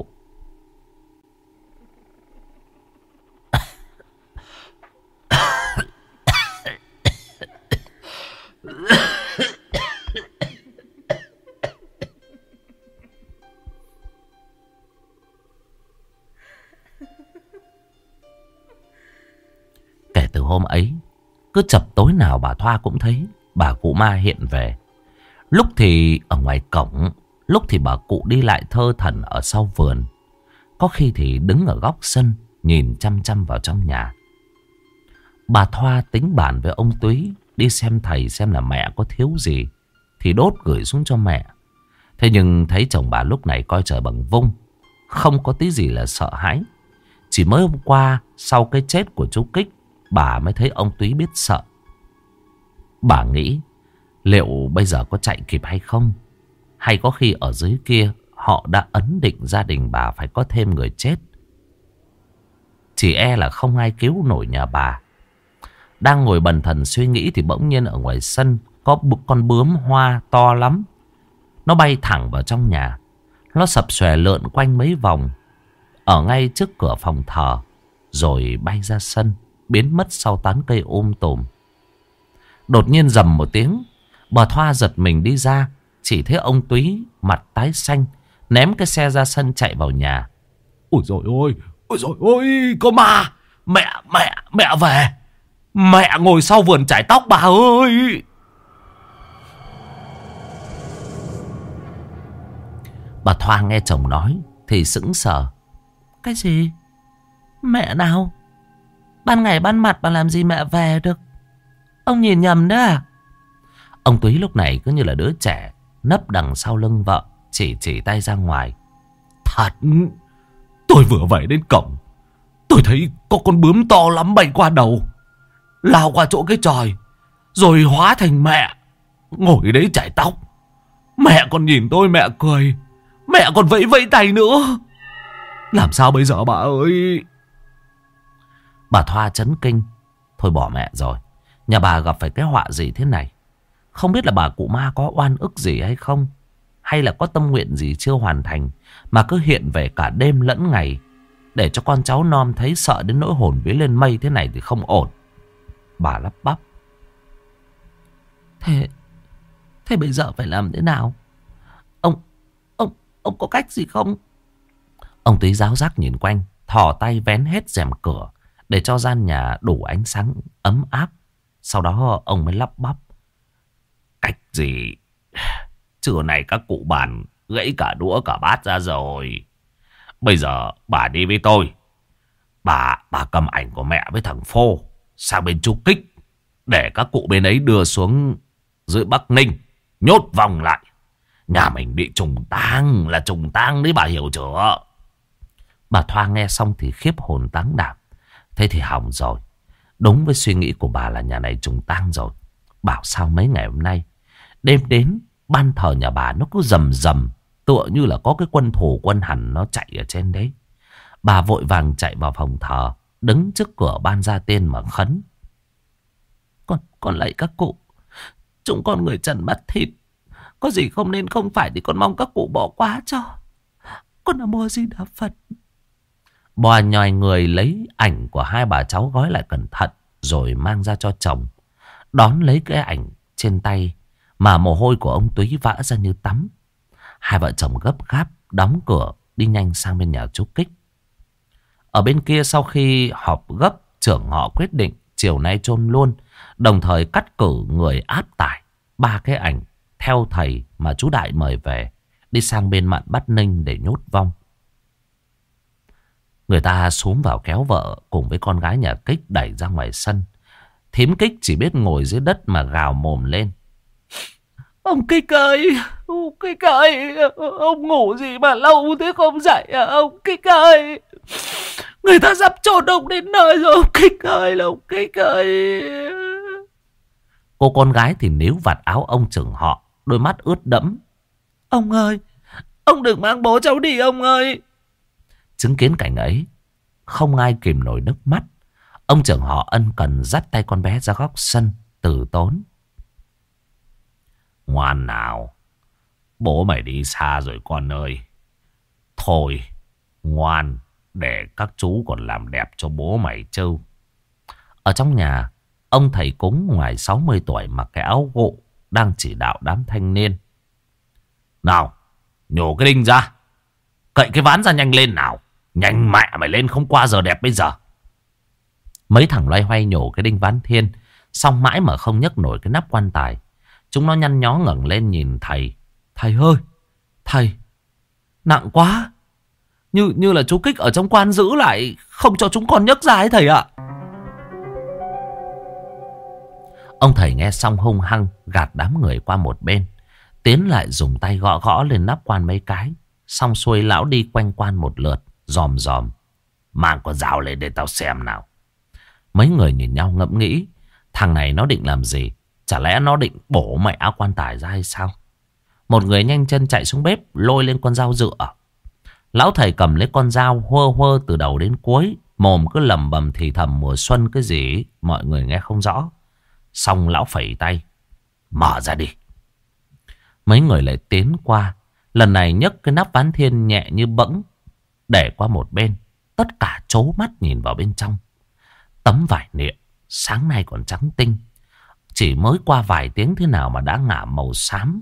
[SPEAKER 1] Kể từ hôm ấy, cứ chập tối nào bà Thoa cũng thấy bà cụ ma hiện về. Lúc thì ở ngoài cổng, lúc thì bà cụ đi lại thơ thẩn ở sau vườn, có khi thì đứng ở góc sân nhìn chăm chăm vào trong nhà. Bà Thoa tính bàn với ông Túy đi xem thầy xem là mẹ có thiếu gì thì đốt gửi xuống cho mẹ. Thế nhưng thấy chồng bà lúc này coi trời bằng vung, không có tí gì là sợ hãi. Chỉ mới hôm qua sau cái chết của chú Kích, bà mới thấy ông Túy biết sợ. Bà nghĩ liệu bây giờ có chạy kịp hay không, hay có khi ở dưới kia họ đã ấn định gia đình bà phải có thêm người chết. Chỉ e là không ai cứu nổi nhà bà. Đang ngồi bần thần suy nghĩ thì bỗng nhiên ở ngoài sân có một con bướm hoa to lắm. Nó bay thẳng vào trong nhà. Nó sập xòe lượn quanh mấy vòng ở ngay trước cửa phòng thờ, rồi bay ra sân, biến mất sau tán cây um tùm. Đột nhiên rầm một tiếng, bà Thoa giật mình đi ra, chỉ thấy ông Túy mặt tái xanh ném cái xe ra sân chạy vào nhà.
[SPEAKER 3] Ôi dồi ôi, ôi dồi ôi, có ma. Mẹ, mẹ, mẹ về. Mẹ ngồi sau vườn chải tóc bà ơi.
[SPEAKER 1] Bà Thoa nghe chồng nói thì sững sờ. Cái gì? Mẹ nào? Ban ngày ban mặt bà làm gì mẹ về được? Ông nhìn nhầm đấy à? Ông Túy lúc này cứ như là đứa trẻ nấp đằng sau lưng vợ, chỉ chỉ tay ra ngoài.
[SPEAKER 3] Thật, tôi vừa về đến cổng, tôi thấy có con bướm to lắm bay qua đầu, lao qua chỗ cái chòi, rồi hóa thành mẹ ngồi đấy chải tóc. Mẹ còn nhìn tôi mẹ cười, mẹ còn vẫy vẫy tay nữa. Làm sao bây giờ bà ơi?
[SPEAKER 1] Bà Thoa chấn kinh. Thôi bỏ mẹ rồi, nhà bà gặp phải cái họa gì thế này? Không biết là bà cụ ma có oan ức gì hay không, hay là có tâm nguyện gì chưa hoàn thành mà cứ hiện về cả đêm lẫn ngày, để cho con cháu non thấy sợ đến nỗi hồn vía lên mây thế này thì không ổn. Bà lắp bắp. Thế Thế bây giờ phải làm thế nào? Ông Ông Ông có cách gì không? Ông Túy ráo rác nhìn quanh, thò tay vén hết rèm cửa để cho gian nhà đủ ánh sáng ấm áp. Sau đó ông mới lắp bắp.
[SPEAKER 2] Cách gì? Trưa này các cụ bàn gãy cả đũa cả bát ra rồi. Bây giờ bà đi với tôi. Bà bà cầm ảnh của mẹ với thằng Phô sang bên chú Kích, để các cụ bên ấy đưa xuống dưới Bắc Ninh, nhốt vòng lại. Nhà mình bị trùng tang là trùng tang đấy, bà hiểu chưa?
[SPEAKER 1] Bà Thoa nghe xong thì khiếp hồn táng đảm. Thế thì hỏng rồi. Đúng với suy nghĩ của bà là nhà này trùng tang rồi. Bảo sao mấy ngày hôm nay đêm đến ban thờ nhà bà nó cứ rầm rầm, tựa như là có cái quân thù quân hằn nó chạy ở trên đấy. Bà vội vàng chạy vào phòng thờ, đứng trước cửa ban gia tiên mà khấn. Con, con lạy các cụ, chúng con người trần mắt thịt, có gì không nên không phải thì con mong các cụ bỏ qua cho. Con Nam Mô Di Đà Phật. Bò nhòi người lấy ảnh của hai bà cháu gói lại cẩn thận rồi mang ra cho chồng. Đón lấy cái ảnh trên tay mà mồ hôi của ông Túy vã ra như tắm. Hai vợ chồng gấp gáp đóng cửa đi nhanh sang bên nhà chú Kích. Ở bên kia, sau khi họp gấp, trưởng họ quyết định chiều nay chôn luôn, đồng thời cắt cử người áp tải ba cái ảnh theo thầy mà chú Đại mời về, đi sang bên mạn Bắc Ninh để nhốt vong. Người ta xuống vào kéo vợ cùng với con gái nhà Kích đẩy ra ngoài sân. Thím Kích chỉ biết ngồi dưới đất mà gào mồm lên. Ông Kích ơi, ông Kích ơi, ông ngủ gì mà lâu thế không dậy à ông Kích ơi. Người ta sắp chôn ông đến nơi rồi ông Kích ơi, ông Kích ơi. Cô con gái thì níu vạt áo ông trưởng họ, đôi mắt ướt đẫm. Ông ơi, ông đừng mang bố cháu đi ông ơi. Chứng kiến cảnh ấy, không ai kìm nổi nước mắt. Ông trưởng họ ân cần dắt tay con bé ra góc sân, từ tốn.
[SPEAKER 2] Ngoan nào, bố mày đi xa rồi con ơi. Thôi, ngoan, để các chú còn làm đẹp cho bố mày chứ.
[SPEAKER 1] Ở trong nhà, ông thầy cúng ngoài sáu mươi tuổi mặc cái áo gụ đang chỉ đạo đám thanh niên.
[SPEAKER 2] Nào, nhổ cái đinh ra, cậy cái ván ra nhanh lên nào. Nhanh mẹ mày lên, không qua giờ đẹp bây giờ.
[SPEAKER 1] Mấy thằng loay hoay nhổ cái đinh ván thiên, xong mãi mà không nhấc nổi cái nắp quan tài. Chúng nó nhăn nhó ngẩng lên nhìn thầy. Thầy ơi, thầy, nặng quá. Như như là chú Kích ở trong quan giữ lại, không cho chúng con nhấc ra ấy thầy ạ. Ông thầy nghe xong hung hăng gạt đám người qua một bên, tiến lại dùng tay gõ gõ lên nắp quan mấy cái. Xong xuôi lão đi quanh quan một lượt, dòm dòm.
[SPEAKER 2] Mang con dao lên để tao xem nào.
[SPEAKER 1] Mấy người nhìn nhau ngẫm nghĩ, thằng này nó định làm gì? Chả lẽ nó định bổ mẹ áo quan tài ra hay sao? Một người nhanh chân chạy xuống bếp, lôi lên con dao dựa. Lão thầy cầm lấy con dao huơ huơ từ đầu đến cuối, mồm cứ lầm bầm thì thầm mùa xuân cái gì mọi người nghe không rõ. Xong lão phẩy tay, mở ra đi. Mấy người lại tiến qua, lần này nhấc cái nắp ván thiên nhẹ như bẫng, để qua một bên. Tất cả trố mắt nhìn vào bên trong. Tấm vải niệm sáng nay còn trắng tinh, chỉ mới qua vài tiếng thế nào mà đã ngả màu xám.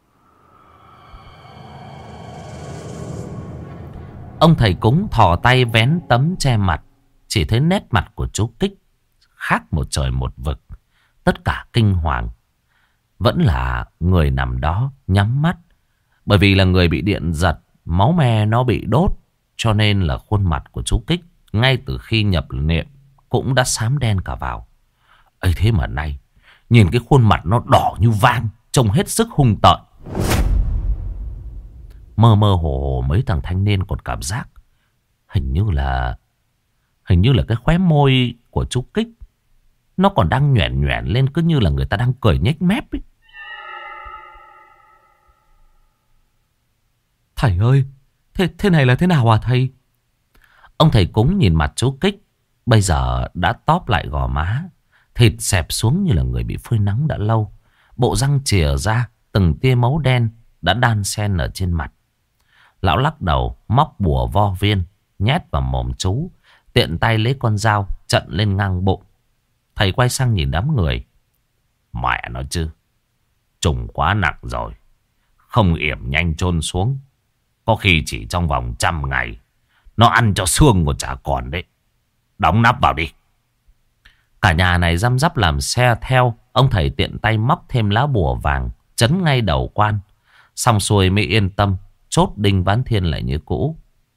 [SPEAKER 1] Ông thầy cúng thò tay vén tấm che mặt, chỉ thấy nét mặt của chú Kích khác một trời một vực. Tất cả kinh hoàng. Vẫn là người nằm đó nhắm mắt. Bởi vì là người bị điện giật, máu me nó bị đốt, cho nên là khuôn mặt của chú Kích ngay từ khi nhập niệm cũng đã xám đen cả vào. ấy thế mà nay nhìn cái khuôn mặt nó đỏ như vang, trông hết sức hung tợn. Mơ mơ hồ hồ mấy thằng thanh niên còn cảm giác Hình như là Hình như là cái khóe môi của chú Kích nó còn đang nhoẻn nhoẻn lên, cứ như là người ta đang cười nhếch mép ấy. Thầy ơi, thế, thế này là thế nào à thầy? Ông thầy cúng nhìn mặt chú Kích, bây giờ đã tóp lại gò má, thịt xẹp xuống như là người bị phơi nắng đã lâu. Bộ răng chìa ra, từng tia máu đen đã đan xen ở trên mặt. Lão lắc đầu, móc bùa vo viên, nhét vào mồm chú, tiện tay lấy con dao chặn lên ngang bụng. Thầy quay sang nhìn đám người. Mẹ nó chứ, trùng quá nặng rồi, không yểm nhanh chôn xuống, có khi chỉ trong vòng trăm ngày nó ăn cho xương còn chả còn đấy. Đóng nắp vào đi. Cả nhà này răm rắp làm xe theo. Ông thầy tiện tay móc thêm lá bùa vàng, trấn ngay đầu quan. Xong xuôi mới yên tâm, chốt Đinh Ván Thiên lại như cũ.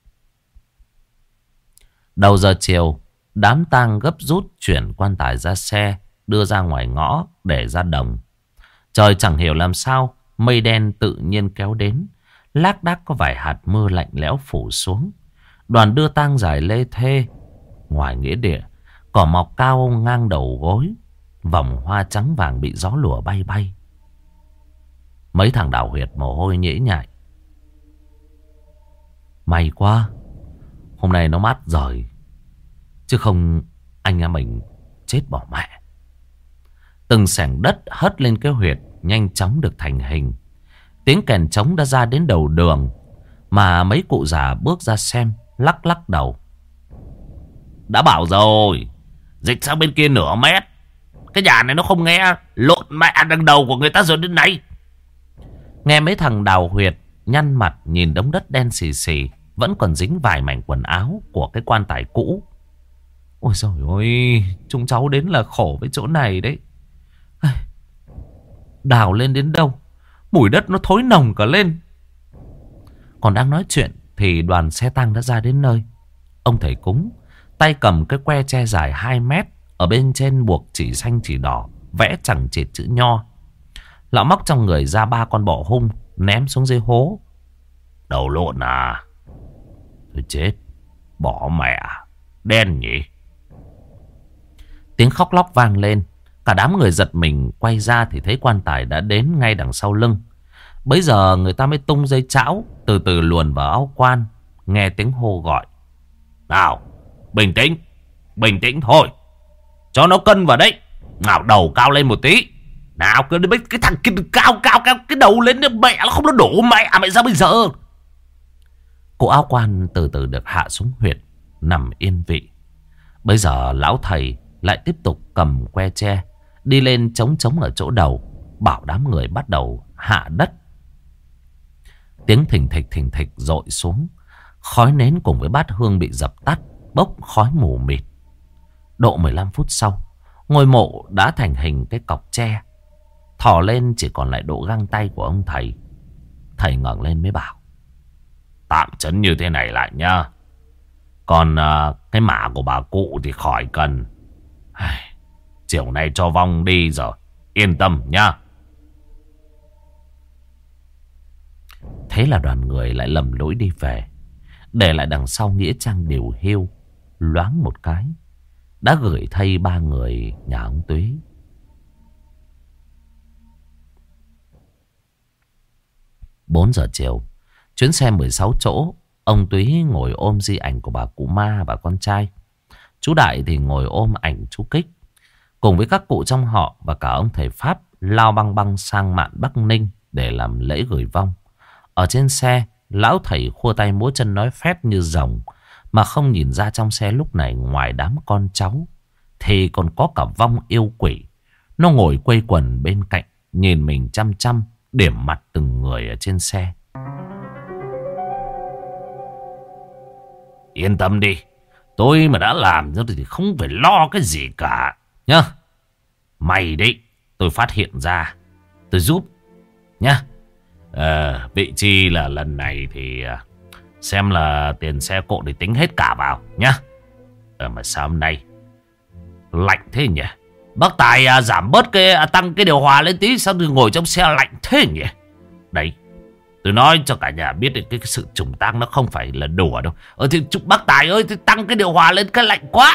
[SPEAKER 1] Đầu giờ chiều, đám tang gấp rút chuyển quan tài ra xe, đưa ra ngoài ngõ để ra đồng. Trời chẳng hiểu làm sao, mây đen tự nhiên kéo đến, lác đác có vài hạt mưa lạnh lẽo phủ xuống. Đoàn đưa tang dài lê thê. Ngoài nghĩa địa, cỏ mọc cao ngang đầu gối, vòng hoa trắng vàng bị gió lùa bay bay. Mấy thằng đào huyệt mồ hôi nhễ nhại. May quá, hôm nay nó mát rời, chứ không anh em mình chết bỏ mẹ. Từng xẻng đất hất lên cái huyệt nhanh chóng được thành hình. Tiếng kèn trống đã ra đến đầu đường, mà mấy cụ già bước ra xem, lắc lắc đầu. Đã bảo rồi, dịch sang bên kia nửa mét. Cái nhà này nó không nghe, lộn mẹ đằng đầu của người ta rồi đến nay. Nghe mấy thằng đào huyệt nhăn mặt nhìn đống đất đen xì xì, vẫn còn dính vài mảnh quần áo của cái quan tài cũ. Ôi trời ơi, chúng cháu đến là khổ với chỗ này đấy. Đào lên đến đâu, mùi đất nó thối nồng cả lên. Còn đang nói chuyện thì đoàn xe tăng đã ra đến nơi. Ông thầy cúng tay cầm cái que tre dài hai mét, ở bên trên buộc chỉ xanh chỉ đỏ, vẽ chằng chịt chữ nho. Lão móc trong người ra ba con bọ hung, ném xuống dưới hố. Đầu lộn à? Thôi chết, bỏ mẹ, đen nhỉ? Tiếng khóc lóc vang lên. Cả đám người giật mình quay ra thì thấy quan tài đã đến ngay đằng sau lưng. Bấy giờ người ta mới tung dây chảo, từ từ luồn vào áo quan. Nghe tiếng hô gọi. Nào, bình tĩnh, bình tĩnh thôi, cho nó cân vào đấy. Nào, đầu cao lên một tí. Nào, cái, cái thằng kia cao cao cao cái đầu lên, mẹ nó không nó đổ mẹ à, mẹ ra bây giờ. Cụ áo quan từ từ được hạ xuống huyệt, nằm yên vị. Bây giờ lão thầy lại tiếp tục cầm que tre, đi lên chống chống ở chỗ đầu, bảo đám người bắt đầu hạ đất. Tiếng thình thịch thình thịch dội xuống. Khói nến cùng với bát hương bị dập tắt, bốc khói mù mịt. Độ mười lăm phút sau, ngôi mộ đã thành hình cái cọc tre. Thò lên chỉ còn lại độ găng tay của ông thầy. Thầy ngẩng lên mới bảo. Tạm chấn như thế này lại nhá. Còn uh, cái mả của bà cụ thì khỏi cần. Chiều nay cho vong đi rồi, yên tâm nhá. Thế là đoàn người lại lầm lỗi đi về, để lại đằng sau nghĩa trang điều hiu. Loáng một cái đã gửi thay ba người nhà ông Túy. Bốn giờ chiều, chuyến xe mười sáu chỗ, ông Túy ngồi ôm di ảnh của bà cụ Ma và con trai. Chú Đại thì ngồi ôm ảnh chú Kích, cùng với các cụ trong họ và cả ông thầy Pháp lao băng băng sang mạn Bắc Ninh để làm lễ gửi vong. Ở trên xe, lão thầy khua tay múa chân nói phét như rồng, mà không nhìn ra trong xe lúc này ngoài đám con cháu thì còn có cả vong yêu quỷ. Nó ngồi quây quần bên cạnh, nhìn mình chăm chăm, điểm mặt từng người ở trên xe. Yên tâm đi, tôi mà đã làm rồi thì không phải lo cái gì cả nhá. Mày đấy, tôi phát hiện ra, tôi giúp nhá. À, vị trí là lần này thì xem là tiền xe cộ thì tính hết cả vào nhá. À, mà sao hôm nay lạnh thế nhỉ? Bác Tài à, giảm bớt cái à, tăng cái điều hòa lên tí, sao tôi ngồi trong xe lạnh thế nhỉ? Đấy, tôi nói cho cả nhà biết cái, cái sự trùng tăng nó không phải là đùa đâu. Ờ thì chúc bác Tài ơi, thì tăng cái điều hòa lên, cái lạnh quá.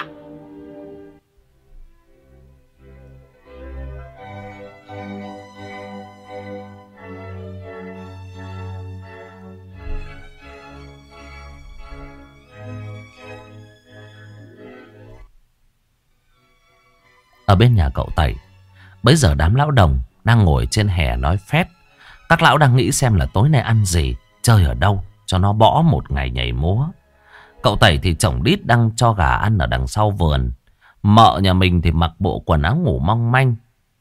[SPEAKER 1] Ở bên nhà cậu Tẩy, bấy giờ đám lão đồng đang ngồi trên hè nói phét. Các lão đang nghĩ xem là tối nay ăn gì, chơi ở đâu cho nó bỏ một ngày nhảy múa. Cậu Tẩy thì chồng đít đang cho gà ăn ở đằng sau vườn. Mợ nhà mình thì mặc bộ quần áo ngủ mong manh,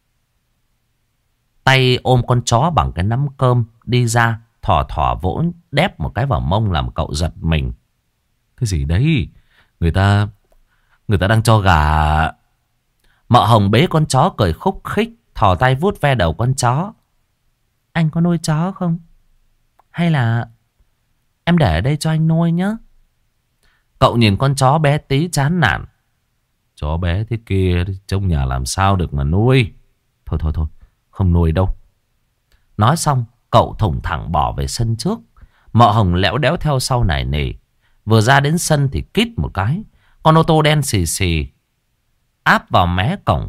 [SPEAKER 1] tay ôm con chó bằng cái nắm cơm đi ra, thỏ thỏ vỗ đép một cái vào mông làm cậu giật mình. Cái gì đấy? Người ta Người ta đang cho gà. Mợ Hồng bế con chó cười khúc khích, thò tay vuốt ve đầu con chó. Anh có nuôi chó không? Hay là em để ở đây cho anh nuôi nhé? Cậu nhìn con chó bé tí chán nản. Chó bé thế kia trong nhà làm sao được mà nuôi. Thôi thôi thôi, không nuôi đâu. Nói xong cậu thủng thẳng bỏ về sân trước. Mợ Hồng lẽo đéo theo sau nài nỉ. Vừa ra đến sân thì kít một cái, con ô tô đen xì xì áp vào mé cổng.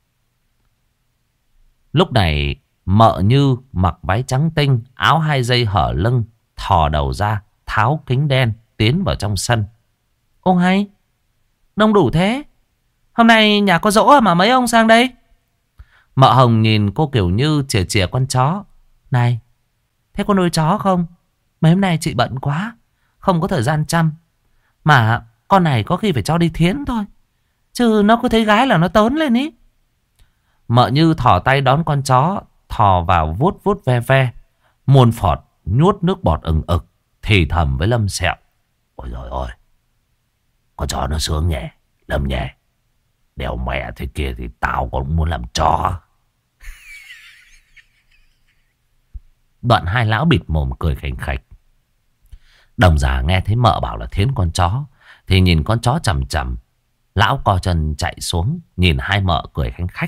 [SPEAKER 1] Lúc này Mợ Như mặc váy trắng tinh, áo hai dây hở lưng, thò đầu ra, tháo kính đen, tiến vào trong sân. Ô hay, đông đủ thế. Hôm nay nhà có giỗ mà mấy ông sang đây? Mợ Hồng nhìn cô Kiều Như chìa chìa con chó. Này, thế có nuôi chó không? Mấy hôm nay chị bận quá, không có thời gian chăm. Mà con này có khi phải cho đi thiến thôi, chứ nó cứ thấy gái là nó tớn lên ý. Mợ Như thò tay đón con chó, thò vào vuốt vuốt ve ve. Muôn phọt nuốt nước bọt ừng ực, thì thầm với Lâm Sẹo. Ôi dồi ôi, con chó nó sướng nhẹ, Lâm nhẹ. Đèo mẹ thế kia thì tao còn muốn làm chó. Đoạn hai lão bịt mồm cười khành khạch. Đồng già nghe thấy mợ bảo là thiến con chó thì nhìn con chó chằm chằm. Lão co chân chạy xuống, nhìn hai mợ cười khanh khách.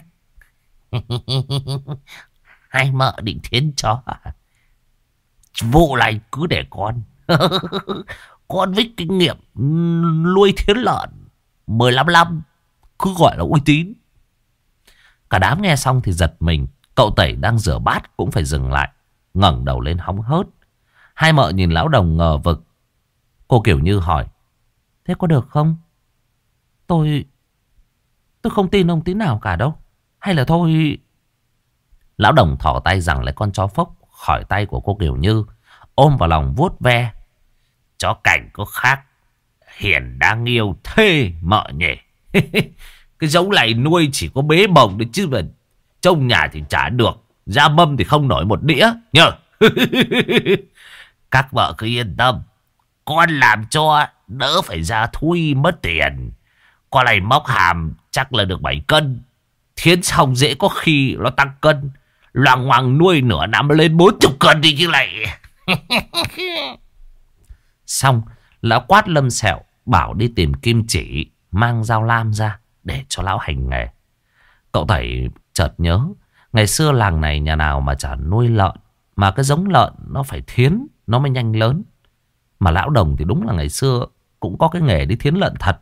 [SPEAKER 1] Hai mợ định thiến chó à? Vụ này cứ để con. Con với kinh nghiệm nuôi thiến lợn mười lăm năm, cứ gọi là uy tín. Cả đám nghe xong thì giật mình. Cậu Tẩy đang rửa bát cũng phải dừng lại, ngẩng đầu lên hóng hớt. Hai mợ nhìn lão Đồng ngờ vực. Cô Kiều Như hỏi, thế có được không? Tôi Tôi không tin ông tí nào cả đâu. Hay là thôi. Lão Đồng thỏ tay giằng lấy con chó phốc khỏi tay của cô Kiều Như, ôm vào lòng vuốt ve. Chó cảnh có khác, hiền đáng yêu thế mợ nhỉ. Cái giống này nuôi chỉ có bế bồng đấy, chứ mà trong nhà thì chả được, ra mâm thì không nổi một đĩa nhờ. Các vợ cứ yên tâm, con làm cho đỡ phải ra thui mất tiền. Con này móc hàm chắc là được bảy cân. Thiến xong dễ có khi nó tăng cân, loằng ngoằng nuôi nửa năm lên bốn chục cân đi chứ lại. Xong lão quát Lâm Sẹo bảo đi tìm kim chỉ, mang dao lam ra để cho lão hành nghề. Cậu Tẩy chợt nhớ, ngày xưa làng này nhà nào mà chả nuôi lợn, mà cái giống lợn nó phải thiến nó mới nhanh lớn. Mà lão Đồng thì đúng là ngày xưa cũng có cái nghề đi thiến lợn thật.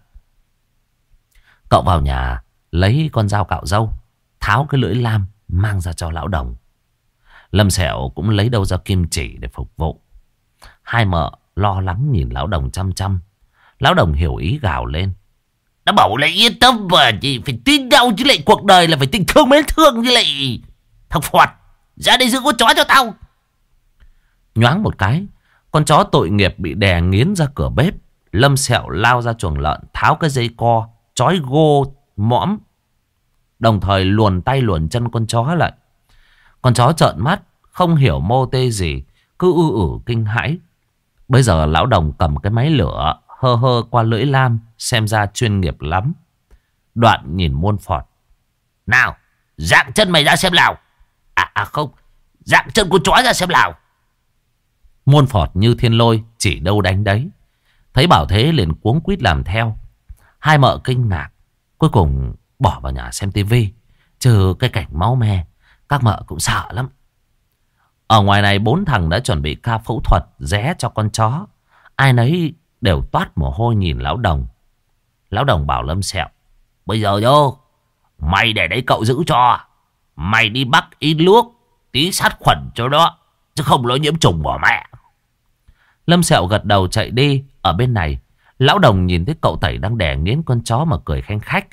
[SPEAKER 1] Cậu vào nhà lấy con dao cạo râu, tháo cái lưỡi lam mang ra cho lão Đồng. Lâm Sẹo cũng lấy đâu ra kim chỉ để phục vụ. Hai mợ lo lắng nhìn lão Đồng chăm chăm. Lão Đồng hiểu ý gào lên. Đã bảo lại yên tâm và chị phải tin nhau, chứ lại cuộc đời là phải tình thương mến thương như lại. Thằng Phọt, ra đây giữ con chó cho tao. Nhoáng một cái, con chó tội nghiệp bị đè nghiến ra cửa bếp. Lâm Sẹo lao ra chuồng lợn, tháo cái dây co trói gô mõm, đồng thời luồn tay luồn chân con chó lại. Con chó trợn mắt, không hiểu mô tê gì, cứ ư ử kinh hãi. Bây giờ lão Đồng cầm cái máy lửa, hơ hơ qua lưỡi lam, xem ra chuyên nghiệp lắm. Đoạn nhìn Muôn Phọt. Nào, dạng chân mày ra xem nào. À, à không, dạng chân con chó ra xem nào. Muôn Phọt như thiên lôi, chỉ đâu đánh đấy. Thấy bảo thế liền cuống quýt làm theo. Hai mợ kinh ngạc, cuối cùng bỏ vào nhà xem tivi. Trừ cái cảnh máu me, các mợ cũng sợ lắm. Ở ngoài này bốn thằng đã chuẩn bị ca phẫu thuật ré cho con chó. Ai nấy đều toát mồ hôi nhìn lão Đồng. Lão Đồng bảo Lâm Sẹo, bây giờ vô, mày để đấy cậu giữ cho. Mày đi bắc in nước, tí sát khuẩn cho nó, chứ không nó nhiễm trùng bỏ mẹ. Lâm Sẹo gật đầu chạy đi. Ở bên này, lão Đồng nhìn thấy cậu Tẩy đang đè nghiến con chó mà cười khanh khách.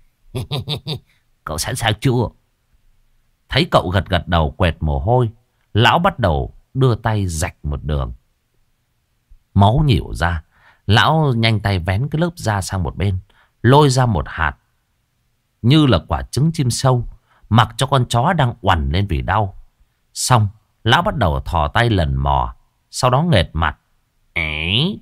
[SPEAKER 1] Cậu sẵn sàng chưa? Thấy cậu gật gật đầu quẹt mồ hôi, lão bắt đầu đưa tay rạch một đường. Máu nhỉu ra, lão nhanh tay vén cái lớp da sang một bên, lôi ra một hạt, như là quả trứng chim sâu, mặc cho con chó đang oằn lên vì đau. Xong, lão bắt đầu thò tay lần mò, sau đó nghệt mặt. Ấy,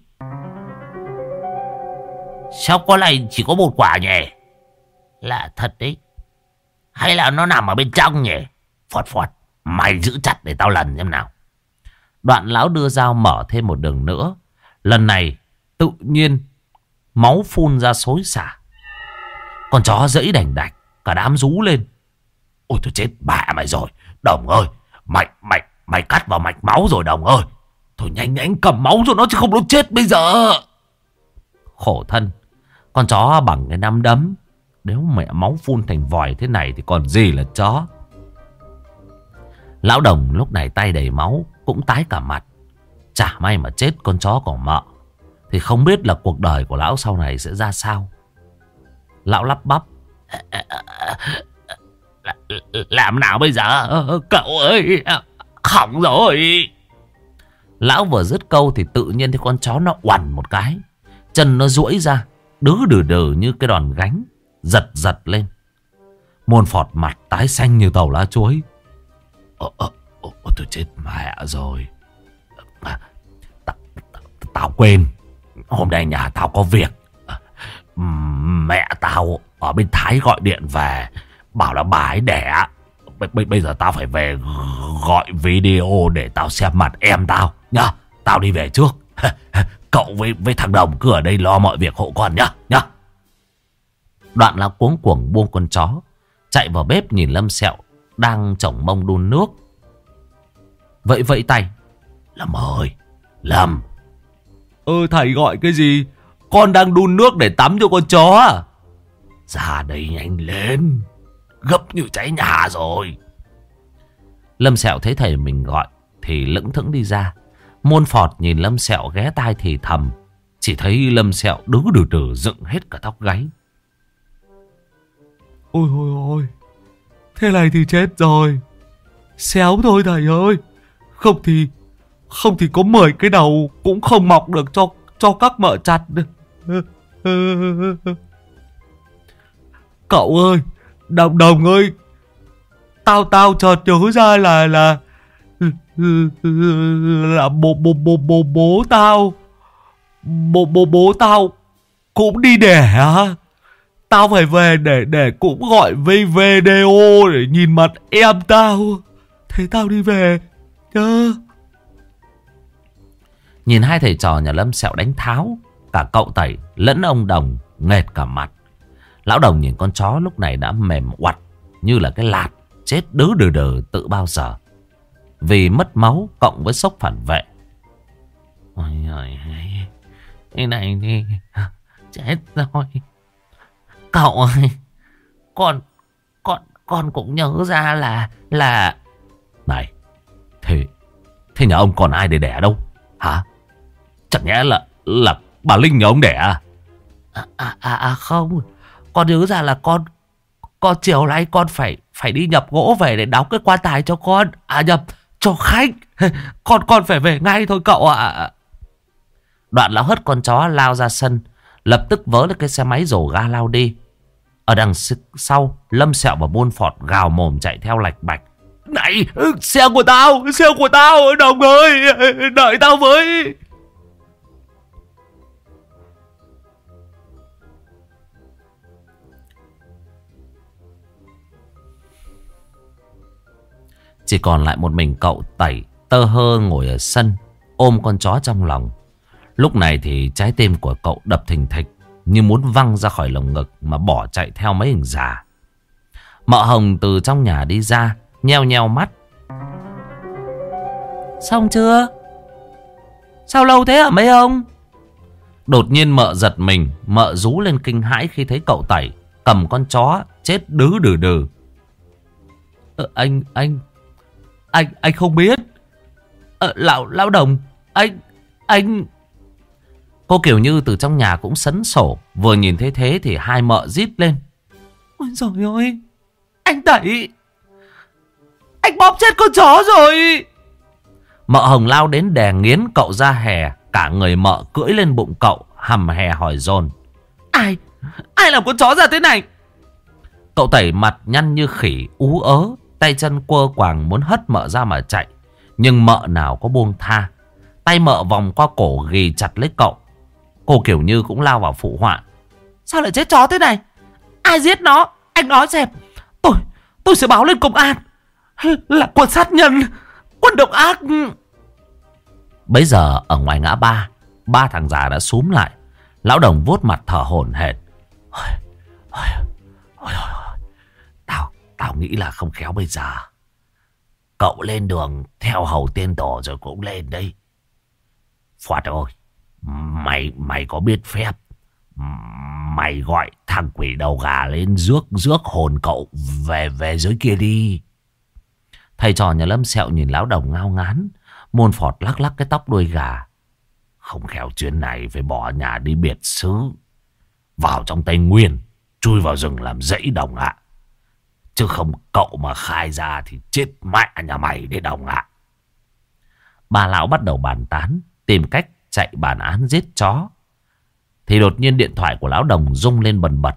[SPEAKER 1] sao con này chỉ có một quả nhỉ? Lạ thật đấy. Hay là nó nằm ở bên trong nhỉ? Phọt phọt, mày giữ chặt để tao lần xem nào. Đoạn lão đưa dao mở thêm một đường nữa. Lần này tự nhiên máu phun ra xối xả. Con chó giãy đành đạch, cả đám rú lên. Ôi tôi chết bà mày rồi. Đồng ơi, mày mày mày cắt vào mạch máu rồi Đồng ơi. Thôi nhanh nhanh cầm máu cho nó chứ không nó chết bây giờ. Khổ thân, con chó bằng cái nắm đấm. Nếu mẹ máu phun thành vòi thế này thì còn gì là chó. Lão Đồng lúc này tay đầy máu, cũng tái cả mặt. Chả may mà chết con chó còn mợ, thì không biết là cuộc đời của lão sau này sẽ ra sao. Lão lắp bắp. Làm nào bây giờ cậu ơi, hỏng rồi. Lão vừa dứt câu thì tự nhiên thấy con chó nó oằn một cái, chân nó duỗi ra, đứ đừ đừ như cái đòn gánh, giật giật lên. Môn Phọt mặt tái xanh như tàu lá chuối. Ồ, ồ, ồ, tôi chết mẹ rồi. À, tao, tao, tao quên. Hôm nay nhà tao có việc. Mẹ tao ở bên Thái gọi điện về, bảo là bà ấy đẻ. Bây, bây giờ tao phải về gọi video để tao xem mặt em tao nhá. Tao đi về trước. Cậu với, với thằng Đồng cứ ở đây lo mọi việc hộ con nhá nhá. Đoạn là cuống cuồng buông con chó, chạy vào bếp nhìn Lâm Sẹo đang chổng mông đun nước. Vậy vậy tay. Lâm ơi, Lâm. Ơ thầy gọi cái gì? Con đang đun nước để tắm cho con chó. Ra đây nhanh lên, gấp như cháy nhà rồi. Lâm Sẹo thấy thầy mình gọi thì lững thững đi ra. Môn Phọt nhìn Lâm Sẹo ghé tai thì thầm. Chỉ thấy Lâm Sẹo đứ đừ đừ dựng hết cả tóc gáy. Ôi ôi ôi, thế này thì chết rồi. Xéo thôi thầy ơi. Không thì Không thì có mười cái đầu cũng không mọc được cho cho các mợ chặt được. Cậu ơi, Đồng Đồng ơi, Tao tao chợt nhớ ra là là Là bố bố bố bố bố tao Bố bố bố tao cũng đi đẻ. Tao phải về để để cũng gọi video để nhìn mặt em tao. Thế tao đi về nhá. Nhìn hai thầy trò nhà Lâm Sẹo đánh tháo, cả cậu Tẩy lẫn ông Đồng nghệt cả mặt. Lão Đồng nhìn con chó lúc này đã mềm oặt như là cái lạt chết đứ đừ đừ tự bao giờ, vì mất máu cộng với sốc phản vệ. Ôi ơi, cái này thì chết rồi. Cậu ơi, con con con cũng nhớ ra là là này, thế thế nhà ông còn ai để đẻ đâu hả? Chẳng nhẽ là là bà Linh nhà ông đẻ à? À, à, à, à không, con nhớ ra là con con chiều nay con phải phải đi nhập gỗ về để đóng cái quan tài cho con, à nhập cho khách. Con con phải về ngay thôi cậu ạ. À. Đoạn lão hất con chó lao ra sân, lập tức vớ lên cái xe máy rồ ga lao đi. Ở đằng sau, Lâm Sẹo và Môn Phọt gào mồm chạy theo lạch bạch. Này, xe của tao, xe của tao, Đồng ơi, đợi tao với. Chỉ còn lại một mình cậu Tẩy tơ hơ ngồi ở sân, ôm con chó trong lòng. Lúc này thì trái tim của cậu đập thình thịch, như muốn văng ra khỏi lồng ngực mà bỏ chạy theo mấy hình già. Mợ Hồng từ trong nhà đi ra, nheo nheo mắt. Xong chưa? Sao lâu thế hả mấy ông? Đột nhiên mợ giật mình, mợ rú lên kinh hãi khi thấy cậu Tẩy cầm con chó chết đứ đừ đừ. Ờ, anh, anh, anh, anh không biết. Ờ, lão, lão Đồng, anh, anh... Cô kiểu như từ trong nhà cũng sấn sổ. Vừa nhìn thấy thế thì hai mợ rít lên. Ôi trời ơi, anh Tẩy, anh bóp chết con chó rồi. Mợ Hồng lao đến đè nghiến cậu ra hè. Cả người mợ cưỡi lên bụng cậu, hầm hè hỏi dồn. Ai, ai làm con chó ra thế này? Cậu Tẩy mặt nhăn như khỉ ú ớ, tay chân quơ quàng muốn hất Mợ ra mà chạy. Nhưng Mợ nào có buông tha. Tay Mợ vòng qua cổ ghì chặt lấy cậu. Cô Kiểu Như cũng lao vào phụ họa. Sao lại chết chó thế này? Ai giết nó? Anh nói xem. Tôi, tôi sẽ báo lên công an. Là quân sát nhân, quân độc ác. Bấy giờ ở ngoài ngã ba, ba thằng già đã xúm lại. Lão Đồng vuốt mặt thở hổn hển. Ôi, ôi, ôi, ôi. Tao, tao nghĩ là không khéo bây giờ cậu lên đường theo hầu tiên tổ rồi cũng lên đây. Phọt ơi, mày mày có biết phép mày gọi thằng quỷ đầu gà lên rước rước hồn cậu về về dưới kia đi. Thầy trò nhà Lâm Sẹo nhìn Lão Đồng ngao ngán. Môn Phọt lắc lắc cái tóc đuôi gà. Không khéo chuyến này phải bỏ nhà đi biệt xứ, vào trong Tây Nguyên, chui vào rừng làm rẫy Đồng ạ. Chứ không cậu mà khai ra thì chết mẹ nhà mày đấy Đồng ạ. Ba lão bắt đầu bàn tán, tìm cách chạy bản án giết chó. Thì đột nhiên điện thoại của Lão Đồng rung lên bần bật.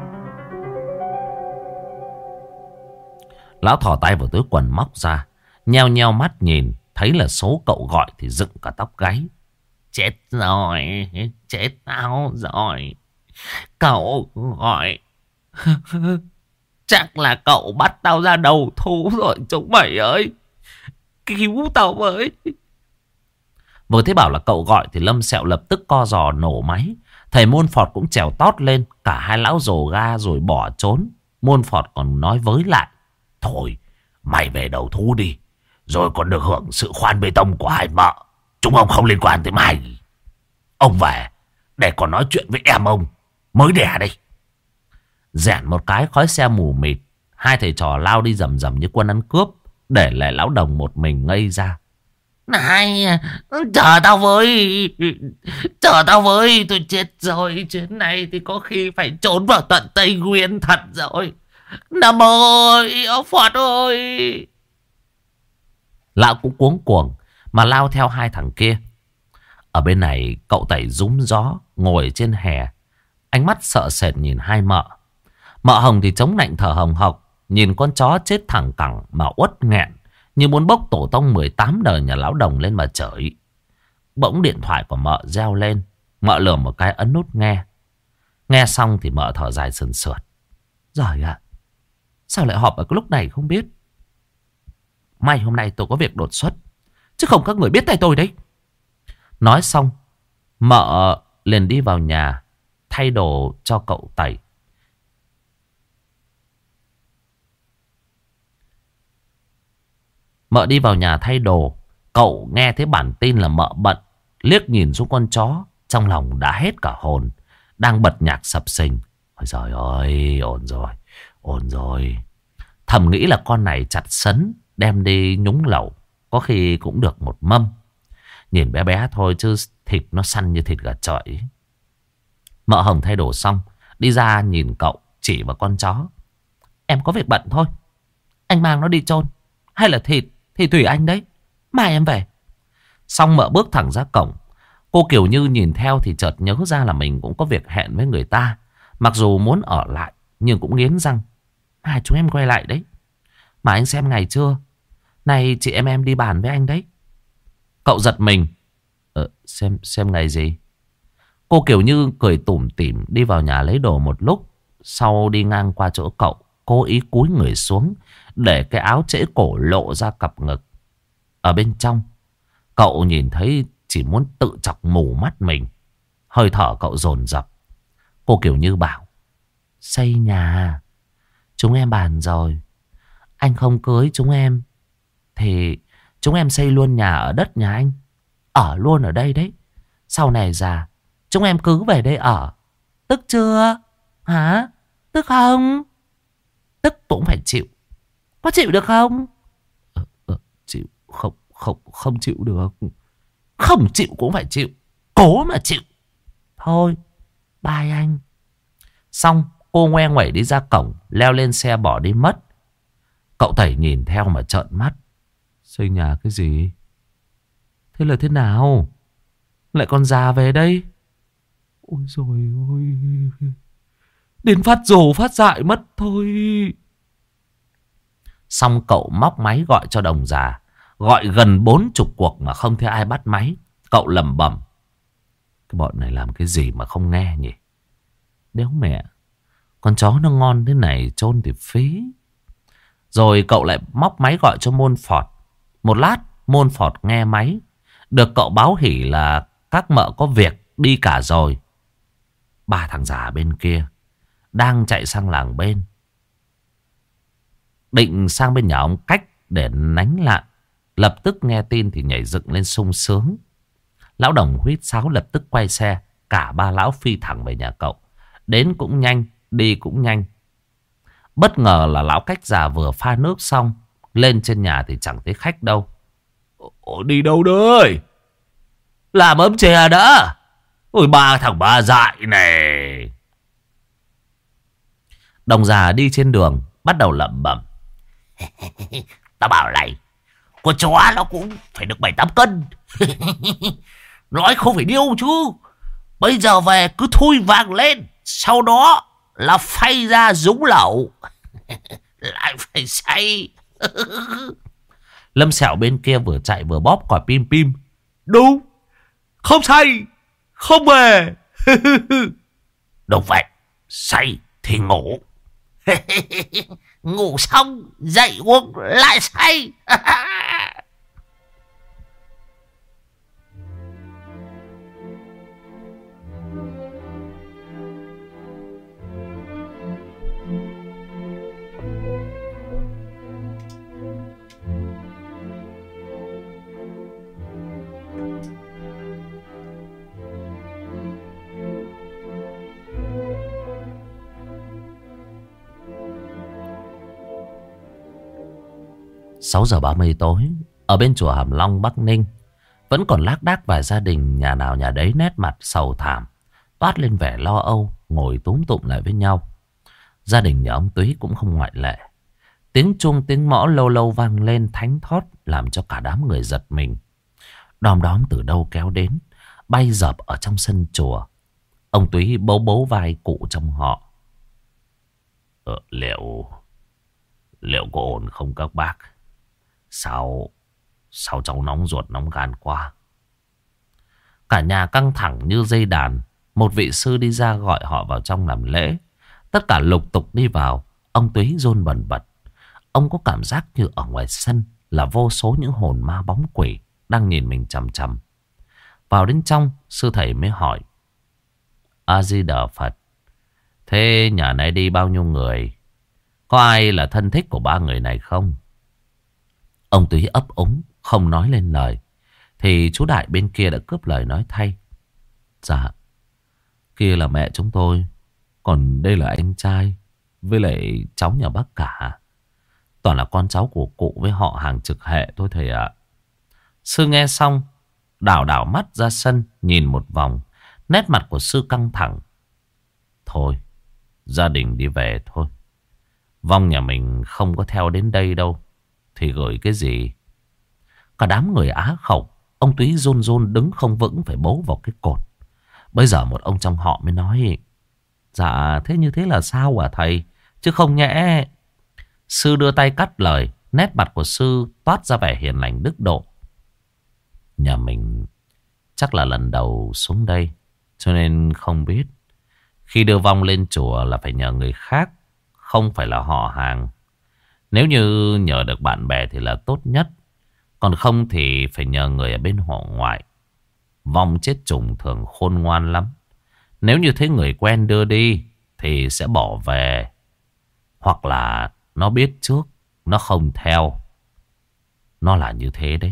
[SPEAKER 1] Lão thò tay vào túi quần móc ra, nheo nheo mắt nhìn, thấy là số cậu gọi thì dựng cả tóc gáy. Chết rồi, chết tao rồi. Cậu gọi. Chắc là cậu bắt tao ra đầu thú rồi chúng mày ơi. Cứu tao với. Vừa thấy bảo là cậu gọi thì Lâm Sẹo lập tức co giò nổ máy. Thầy Môn Phọt cũng trèo tót lên. Cả hai lão rồ ga rồi bỏ trốn. Môn Phọt còn nói với lại. Thôi mày về đầu thú đi, rồi còn được hưởng sự khoan bê tông của hai Mợ. Chúng ông không liên quan tới mày. Ông về để còn nói chuyện với em ông mới đẻ đây. Rẻn một cái khói xe mù mịt. Hai thầy trò lao đi rầm rầm như quân ăn cướp, để lại Lão Đồng một mình ngây ra. Này, chờ tao với. Chờ tao với. Tôi chết rồi. Chuyến này thì có khi phải trốn vào tận Tây Nguyên thật rồi. Nam ơi, ông Phọt ơi. Lão cũng cuống cuồng mà lao theo hai thằng kia. Ở bên này cậu Tẩy rúm gió ngồi trên hè, ánh mắt sợ sệt nhìn hai Mợ. Mợ Hồng thì chống nạnh thở hồng hộc, nhìn con chó chết thẳng cẳng mà uất nghẹn, như muốn bốc tổ tông mười tám đời nhà Lão Đồng lên mà chửi. Bỗng điện thoại của Mợ reo lên. Mợ lườm một cái ấn nút nghe. Nghe xong thì Mợ thở dài sườn sượt. Giời ạ, sao lại họp ở cái lúc này không biết. May hôm nay tôi có việc đột xuất, chứ không các người biết tay tôi đấy. Nói xong Mợ liền đi vào nhà thay đồ cho cậu Tẩy. Mợ đi vào nhà thay đồ. Cậu nghe thấy bản tin là Mợ bận, liếc nhìn xuống con chó, trong lòng đã hết cả hồn, đang bật nhạc sập sình. Ôi trời ơi, ổn rồi, ổn rồi. Thầm nghĩ là con này chặt sấn, đem đi nhúng lẩu, có khi cũng được một mâm. Nhìn bé bé thôi chứ thịt nó săn như thịt gà chọi. Mợ Hồng thay đồ xong, đi ra nhìn cậu, chỉ vào con chó. Em có việc bận thôi, anh mang nó đi chôn hay là thịt thì tùy anh đấy, mai em về. Xong Mợ bước thẳng ra cổng. Cô Kiều Như nhìn theo thì chợt nhớ ra là mình cũng có việc hẹn với người ta. Mặc dù muốn ở lại nhưng cũng nghiến răng. Hai chúng em quay lại đấy, mà anh xem ngày chưa, này chị em em đi bàn với anh đấy. Cậu giật mình. Ờ, xem xem ngày gì? Cô Kiều Như cười tủm tỉm đi vào nhà lấy đồ một lúc. Sau đi ngang qua chỗ cậu, cố ý cúi người xuống để cái áo trễ cổ lộ ra cặp ngực. Ở bên trong, cậu nhìn thấy chỉ muốn tự chọc mù mắt mình. Hơi thở cậu dồn dập. Cô Kiều Như bảo. Xây nhà, chúng em bàn rồi. Anh không cưới chúng em thì chúng em xây luôn nhà ở đất nhà anh, ở luôn ở đây đấy. Sau này già chúng em cứ về đây ở. Tức chưa? Hả? Tức không? Tức cũng phải chịu. Có chịu được không? Ờ, ờ, chịu. Không, không, không chịu được. Không chịu cũng phải chịu. Cố mà chịu. Thôi, bye anh. Xong cô ngoe nguẩy đi ra cổng, leo lên xe bỏ đi mất. Cậu Tẩy nhìn theo mà trợn mắt. Xây nhà cái gì? Thế là thế nào? Lại còn già về đây? Ôi dồi ôi,
[SPEAKER 3] đến phát rồ phát dại mất thôi.
[SPEAKER 1] Xong cậu móc máy gọi cho đồng già. Gọi gần bốn chục cuộc mà không thấy ai bắt máy. Cậu lẩm bẩm, cái bọn này làm cái gì mà không nghe nhỉ? Đéo mẹ, con chó nó ngon thế này chôn thì phí. Rồi cậu lại móc máy gọi cho Môn Phọt. Một lát Môn Phọt nghe máy. Được cậu báo hỉ là các mợ có việc đi cả rồi. Ba thằng già bên kia đang chạy sang làng bên, định sang bên nhà ông Cách để nánh lại. Lập tức nghe tin thì nhảy dựng lên sung sướng. Lão Đồng huýt sáo lập tức quay xe. Cả ba lão phi thẳng về nhà cậu. Đến cũng nhanh, đi cũng nhanh. Bất ngờ là lão Cách già vừa pha nước xong, lên trên nhà thì chẳng thấy khách đâu.
[SPEAKER 3] Ồ, đi đâu đấy?
[SPEAKER 2] Làm ấm chè đã. Ôi ba thằng ba dại này.
[SPEAKER 1] Đồng già đi trên đường bắt đầu lẩm bẩm.
[SPEAKER 2] Tao bảo này, con chó nó cũng phải được bảy tám cân. Nói không phải điêu chứ. Bây giờ về cứ thui vàng lên, sau đó là phay ra dúng lẩu. Lại phải xay.
[SPEAKER 1] Lâm Sẹo bên kia vừa chạy vừa bóp còi pim pim.
[SPEAKER 3] Đúng, không say, không về.
[SPEAKER 2] Đúng vậy, say thì ngủ. Ngủ xong dậy uống lại say.
[SPEAKER 1] Sáu giờ ba mươi tối, ở bên chùa Hàm Long Bắc Ninh, vẫn còn lác đác vài gia đình nhà nào nhà đấy nét mặt sầu thảm, toát lên vẻ lo âu, ngồi túm tụm lại với nhau. Gia đình nhà ông Túy cũng không ngoại lệ. Tiếng chuông tiếng mõ lâu lâu vang lên thánh thót, làm cho cả đám người giật mình. Đom đóm từ đâu kéo đến, bay dập ở trong sân chùa. Ông Túy bấu bấu vai cụ trong họ.
[SPEAKER 2] Ờ, liệu... Liệu có ổn không các bác? Sao... Sao cháu nóng ruột nóng gan quá?
[SPEAKER 1] Cả nhà căng thẳng như dây đàn. Một vị sư đi ra gọi họ vào trong làm lễ. Tất cả lục tục đi vào. Ông Túy run bần bật. Ông có cảm giác như ở ngoài sân là vô số những hồn ma bóng quỷ đang nhìn mình chằm chằm. Vào đến trong, sư thầy mới hỏi. A Di Đà Phật, thế nhà này đi bao nhiêu người? Có ai là thân thích của ba người này không? Ông Túy ấp úng, không nói lên lời. Thì chú Đại bên kia đã cướp lời nói thay. Dạ, kia là mẹ chúng tôi, còn đây là anh trai với lại cháu nhà bác cả. Toàn là con cháu của cụ với họ hàng trực hệ thôi thầy ạ. Sư nghe xong, đảo đảo mắt ra sân, nhìn một vòng. Nét mặt của sư căng thẳng. Thôi, gia đình đi về thôi. Vong nhà mình không có theo đến đây đâu, thì gửi cái gì? Cả đám người á khẩu. Ông Túy run run đứng không vững, phải bấu vào cái cột. Bây giờ một ông trong họ mới nói. Dạ, thế như thế là sao hả thầy? Chứ không nhẽ... Sư đưa tay cắt lời. Nét mặt của sư toát ra vẻ hiền lành đức độ. Nhà mình chắc là lần đầu xuống đây, cho nên không biết. Khi đưa vong lên chùa là phải nhờ người khác, không phải là họ hàng. Nếu như nhờ được bạn bè thì là tốt nhất. Còn không thì phải nhờ người ở bên họ ngoại. Vong chết trùng thường khôn ngoan lắm. Nếu như thấy người quen đưa đi thì sẽ bỏ về. Hoặc là nó biết trước, nó không theo. Nó là như thế đấy.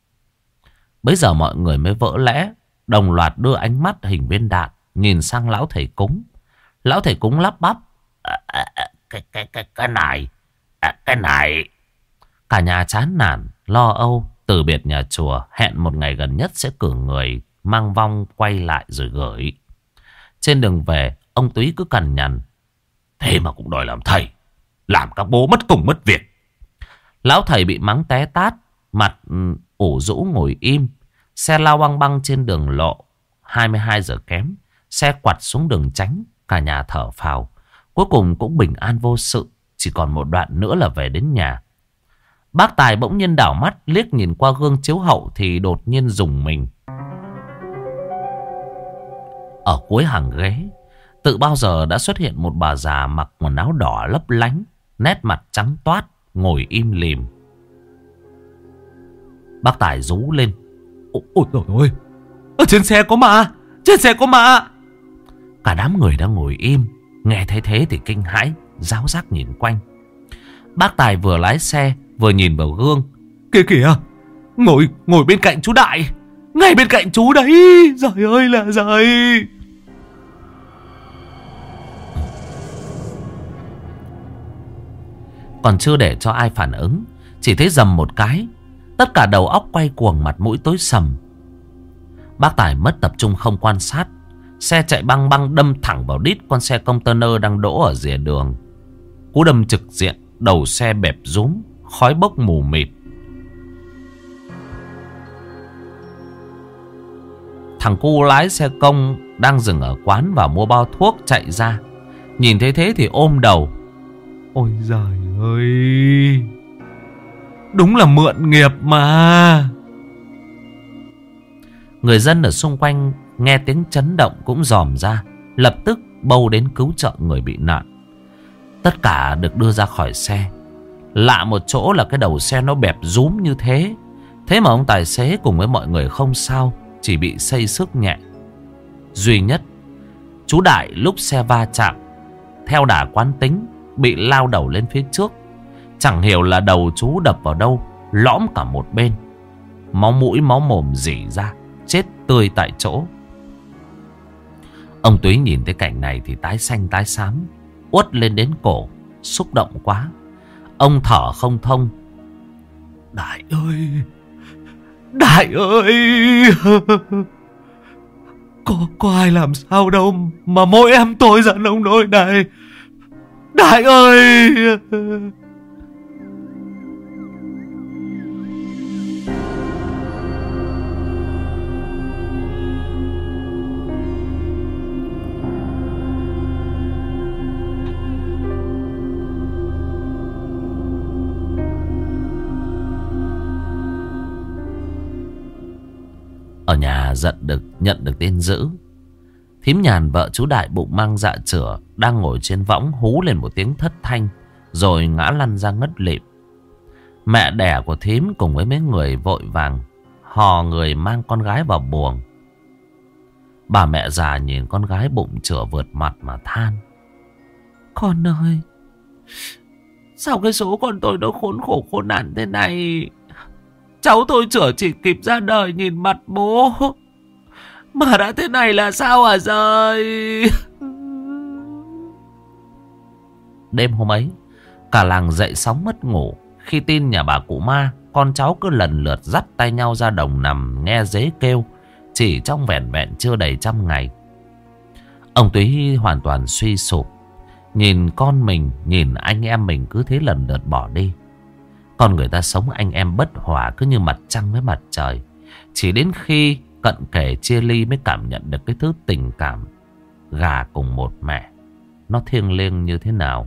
[SPEAKER 1] Bây giờ mọi người mới vỡ lẽ, đồng loạt đưa ánh mắt hình viên đạn nhìn sang lão thầy cúng. Lão thầy cúng lắp bắp.
[SPEAKER 2] À, à, à, cái, cái, cái, cái này, à, cái này.
[SPEAKER 1] Cả nhà chán nản, lo âu, từ biệt nhà chùa, hẹn một ngày gần nhất sẽ cử người mang vong quay lại rồi gửi. Trên đường về, ông Túy cứ cằn nhằn.
[SPEAKER 2] Thế mà cũng đòi làm thầy, làm các bố mất công mất việc.
[SPEAKER 1] Lão thầy bị mắng té tát, mặt ủ rũ ngồi im. Xe lao băng băng trên đường lộ. hai mươi hai giờ kém, xe quặt xuống đường tránh. Cả nhà thở phào. Cuối cùng cũng bình an vô sự. Chỉ còn một đoạn nữa là về đến nhà. Bác Tài bỗng nhiên đảo mắt liếc nhìn qua gương chiếu hậu thì đột nhiên rùng mình. Ở cuối hàng ghế, tự bao giờ đã xuất hiện một bà già mặc quần áo đỏ lấp lánh, nét mặt trắng toát, ngồi im lìm. Bác Tài rú lên.
[SPEAKER 3] Ôi trời ơi, ở trên xe có ma, trên xe có ma.
[SPEAKER 1] Cả đám người đang ngồi im, nghe thấy thế thì kinh hãi, ráo rác nhìn quanh. Bác Tài vừa lái xe vừa nhìn vào gương.
[SPEAKER 3] Kìa kìa, ngồi ngồi bên cạnh chú Đại, ngay bên cạnh chú đấy. Giời ơi là giời.
[SPEAKER 1] Còn chưa để cho ai phản ứng, chỉ thấy dầm một cái, tất cả đầu óc quay cuồng, mặt mũi tối sầm. Bác Tài mất tập trung không quan sát. Xe chạy băng băng đâm thẳng vào đít con xe container đang đỗ ở rìa đường. Cú đâm trực diện, đầu xe bẹp rúm, khói bốc mù mịt. Thằng cu lái xe công đang dừng ở quán và mua bao thuốc chạy ra. Nhìn thấy thế thì ôm đầu.
[SPEAKER 3] Ôi giời ơi, đúng là mượn nghiệp mà.
[SPEAKER 1] Người dân ở xung quanh nghe tiếng chấn động cũng dòm ra, lập tức bâu đến cứu trợ người bị nạn. Tất cả được đưa ra khỏi xe. Lạ một chỗ là cái đầu xe nó bẹp rúm như thế. Thế mà ông tài xế cùng với mọi người không sao, chỉ bị xây xước nhẹ. Duy nhất chú Đại lúc xe va chạm, theo đà quán tính, bị lao đầu lên phía trước. Chẳng hiểu là đầu chú đập vào đâu, lõm cả một bên. Máu mũi máu mồm rỉ ra, chết tươi tại chỗ. Ông Túy nhìn thấy cảnh này thì tái xanh tái xám, uất lên đến cổ, xúc động quá. Ông thở không thông.
[SPEAKER 3] Đại ơi, Đại ơi, Có, có ai làm sao đâu mà mỗi em tôi ra nông nỗi này. Đại ơi.
[SPEAKER 1] Ở nhà giận được nhận được tin dữ. Thím Nhàn vợ chú Đại bụng mang dạ chửa đang ngồi trên võng hú lên một tiếng thất thanh, rồi ngã lăn ra ngất lịm. Mẹ đẻ của thím cùng với mấy người vội vàng hò người mang con gái vào buồng. Bà mẹ già nhìn con gái bụng chửa vượt mặt mà than. Con ơi, sao cái số con tôi nó khốn khổ khốn nạn thế này. Cháu tôi chửa chỉ kịp ra đời nhìn mặt bố mà đã thế này là sao hả giời. Đêm hôm ấy, cả làng dậy sóng mất ngủ khi tin nhà bà cụ Ma con cháu cứ lần lượt dắt tay nhau ra đồng nằm nghe dế kêu. Chỉ trong vẻn vẹn chưa đầy trăm ngày, ông Túy hoàn toàn suy sụp. Nhìn con mình, nhìn anh em mình cứ thế lần lượt bỏ đi. Con người ta sống anh em bất hòa cứ như mặt trăng với mặt trời. Chỉ đến khi cận kề chia ly mới cảm nhận được cái thứ tình cảm gà cùng một mẹ nó thiêng liêng như thế nào.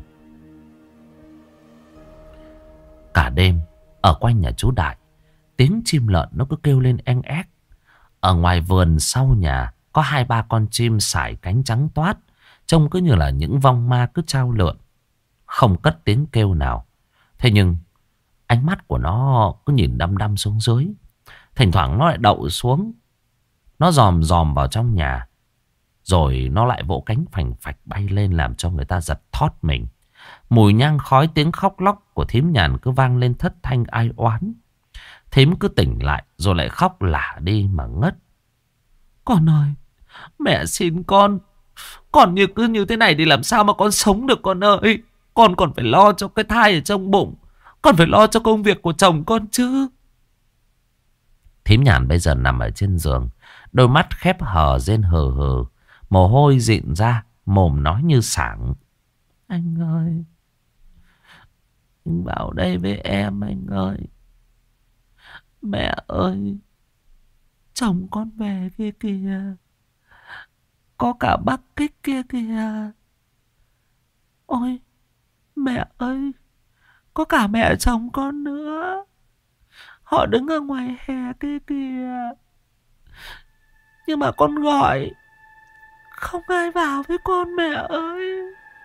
[SPEAKER 1] Cả đêm ở quanh nhà chú Đại, tiếng chim lợn nó cứ kêu lên eng ép. Ở ngoài vườn sau nhà có hai ba con chim sải cánh trắng toát, trông cứ như là những vong ma cứ trao lượn, không cất tiếng kêu nào. Thế nhưng ánh mắt của nó cứ nhìn đăm đăm xuống dưới. Thỉnh thoảng nó lại đậu xuống, nó dòm dòm vào trong nhà, rồi nó lại vỗ cánh phành phạch bay lên làm cho người ta giật thót mình. Mùi nhang khói, tiếng khóc lóc của thím Nhàn cứ vang lên thất thanh ai oán. Thím cứ tỉnh lại rồi lại khóc lả đi mà ngất. Con ơi, mẹ xin con. Con như cứ như thế này thì làm sao mà con sống được con ơi. Con còn phải lo cho cái thai ở trong bụng, con phải lo cho công việc của chồng con chứ. Thím Nhàn bây giờ nằm ở trên giường, đôi mắt khép hờ rên hờ hờ, mồ hôi dịn ra, mồm nói như sảng. Anh ơi, anh vào đây với em anh ơi. Mẹ ơi, chồng con về kia kìa, có cả bác Kích kia kìa. Ôi, mẹ ơi, có cả mẹ chồng con nữa. Họ đứng ở ngoài hè kia kìa. Nhưng mà con gọi, không ai vào với con mẹ ơi.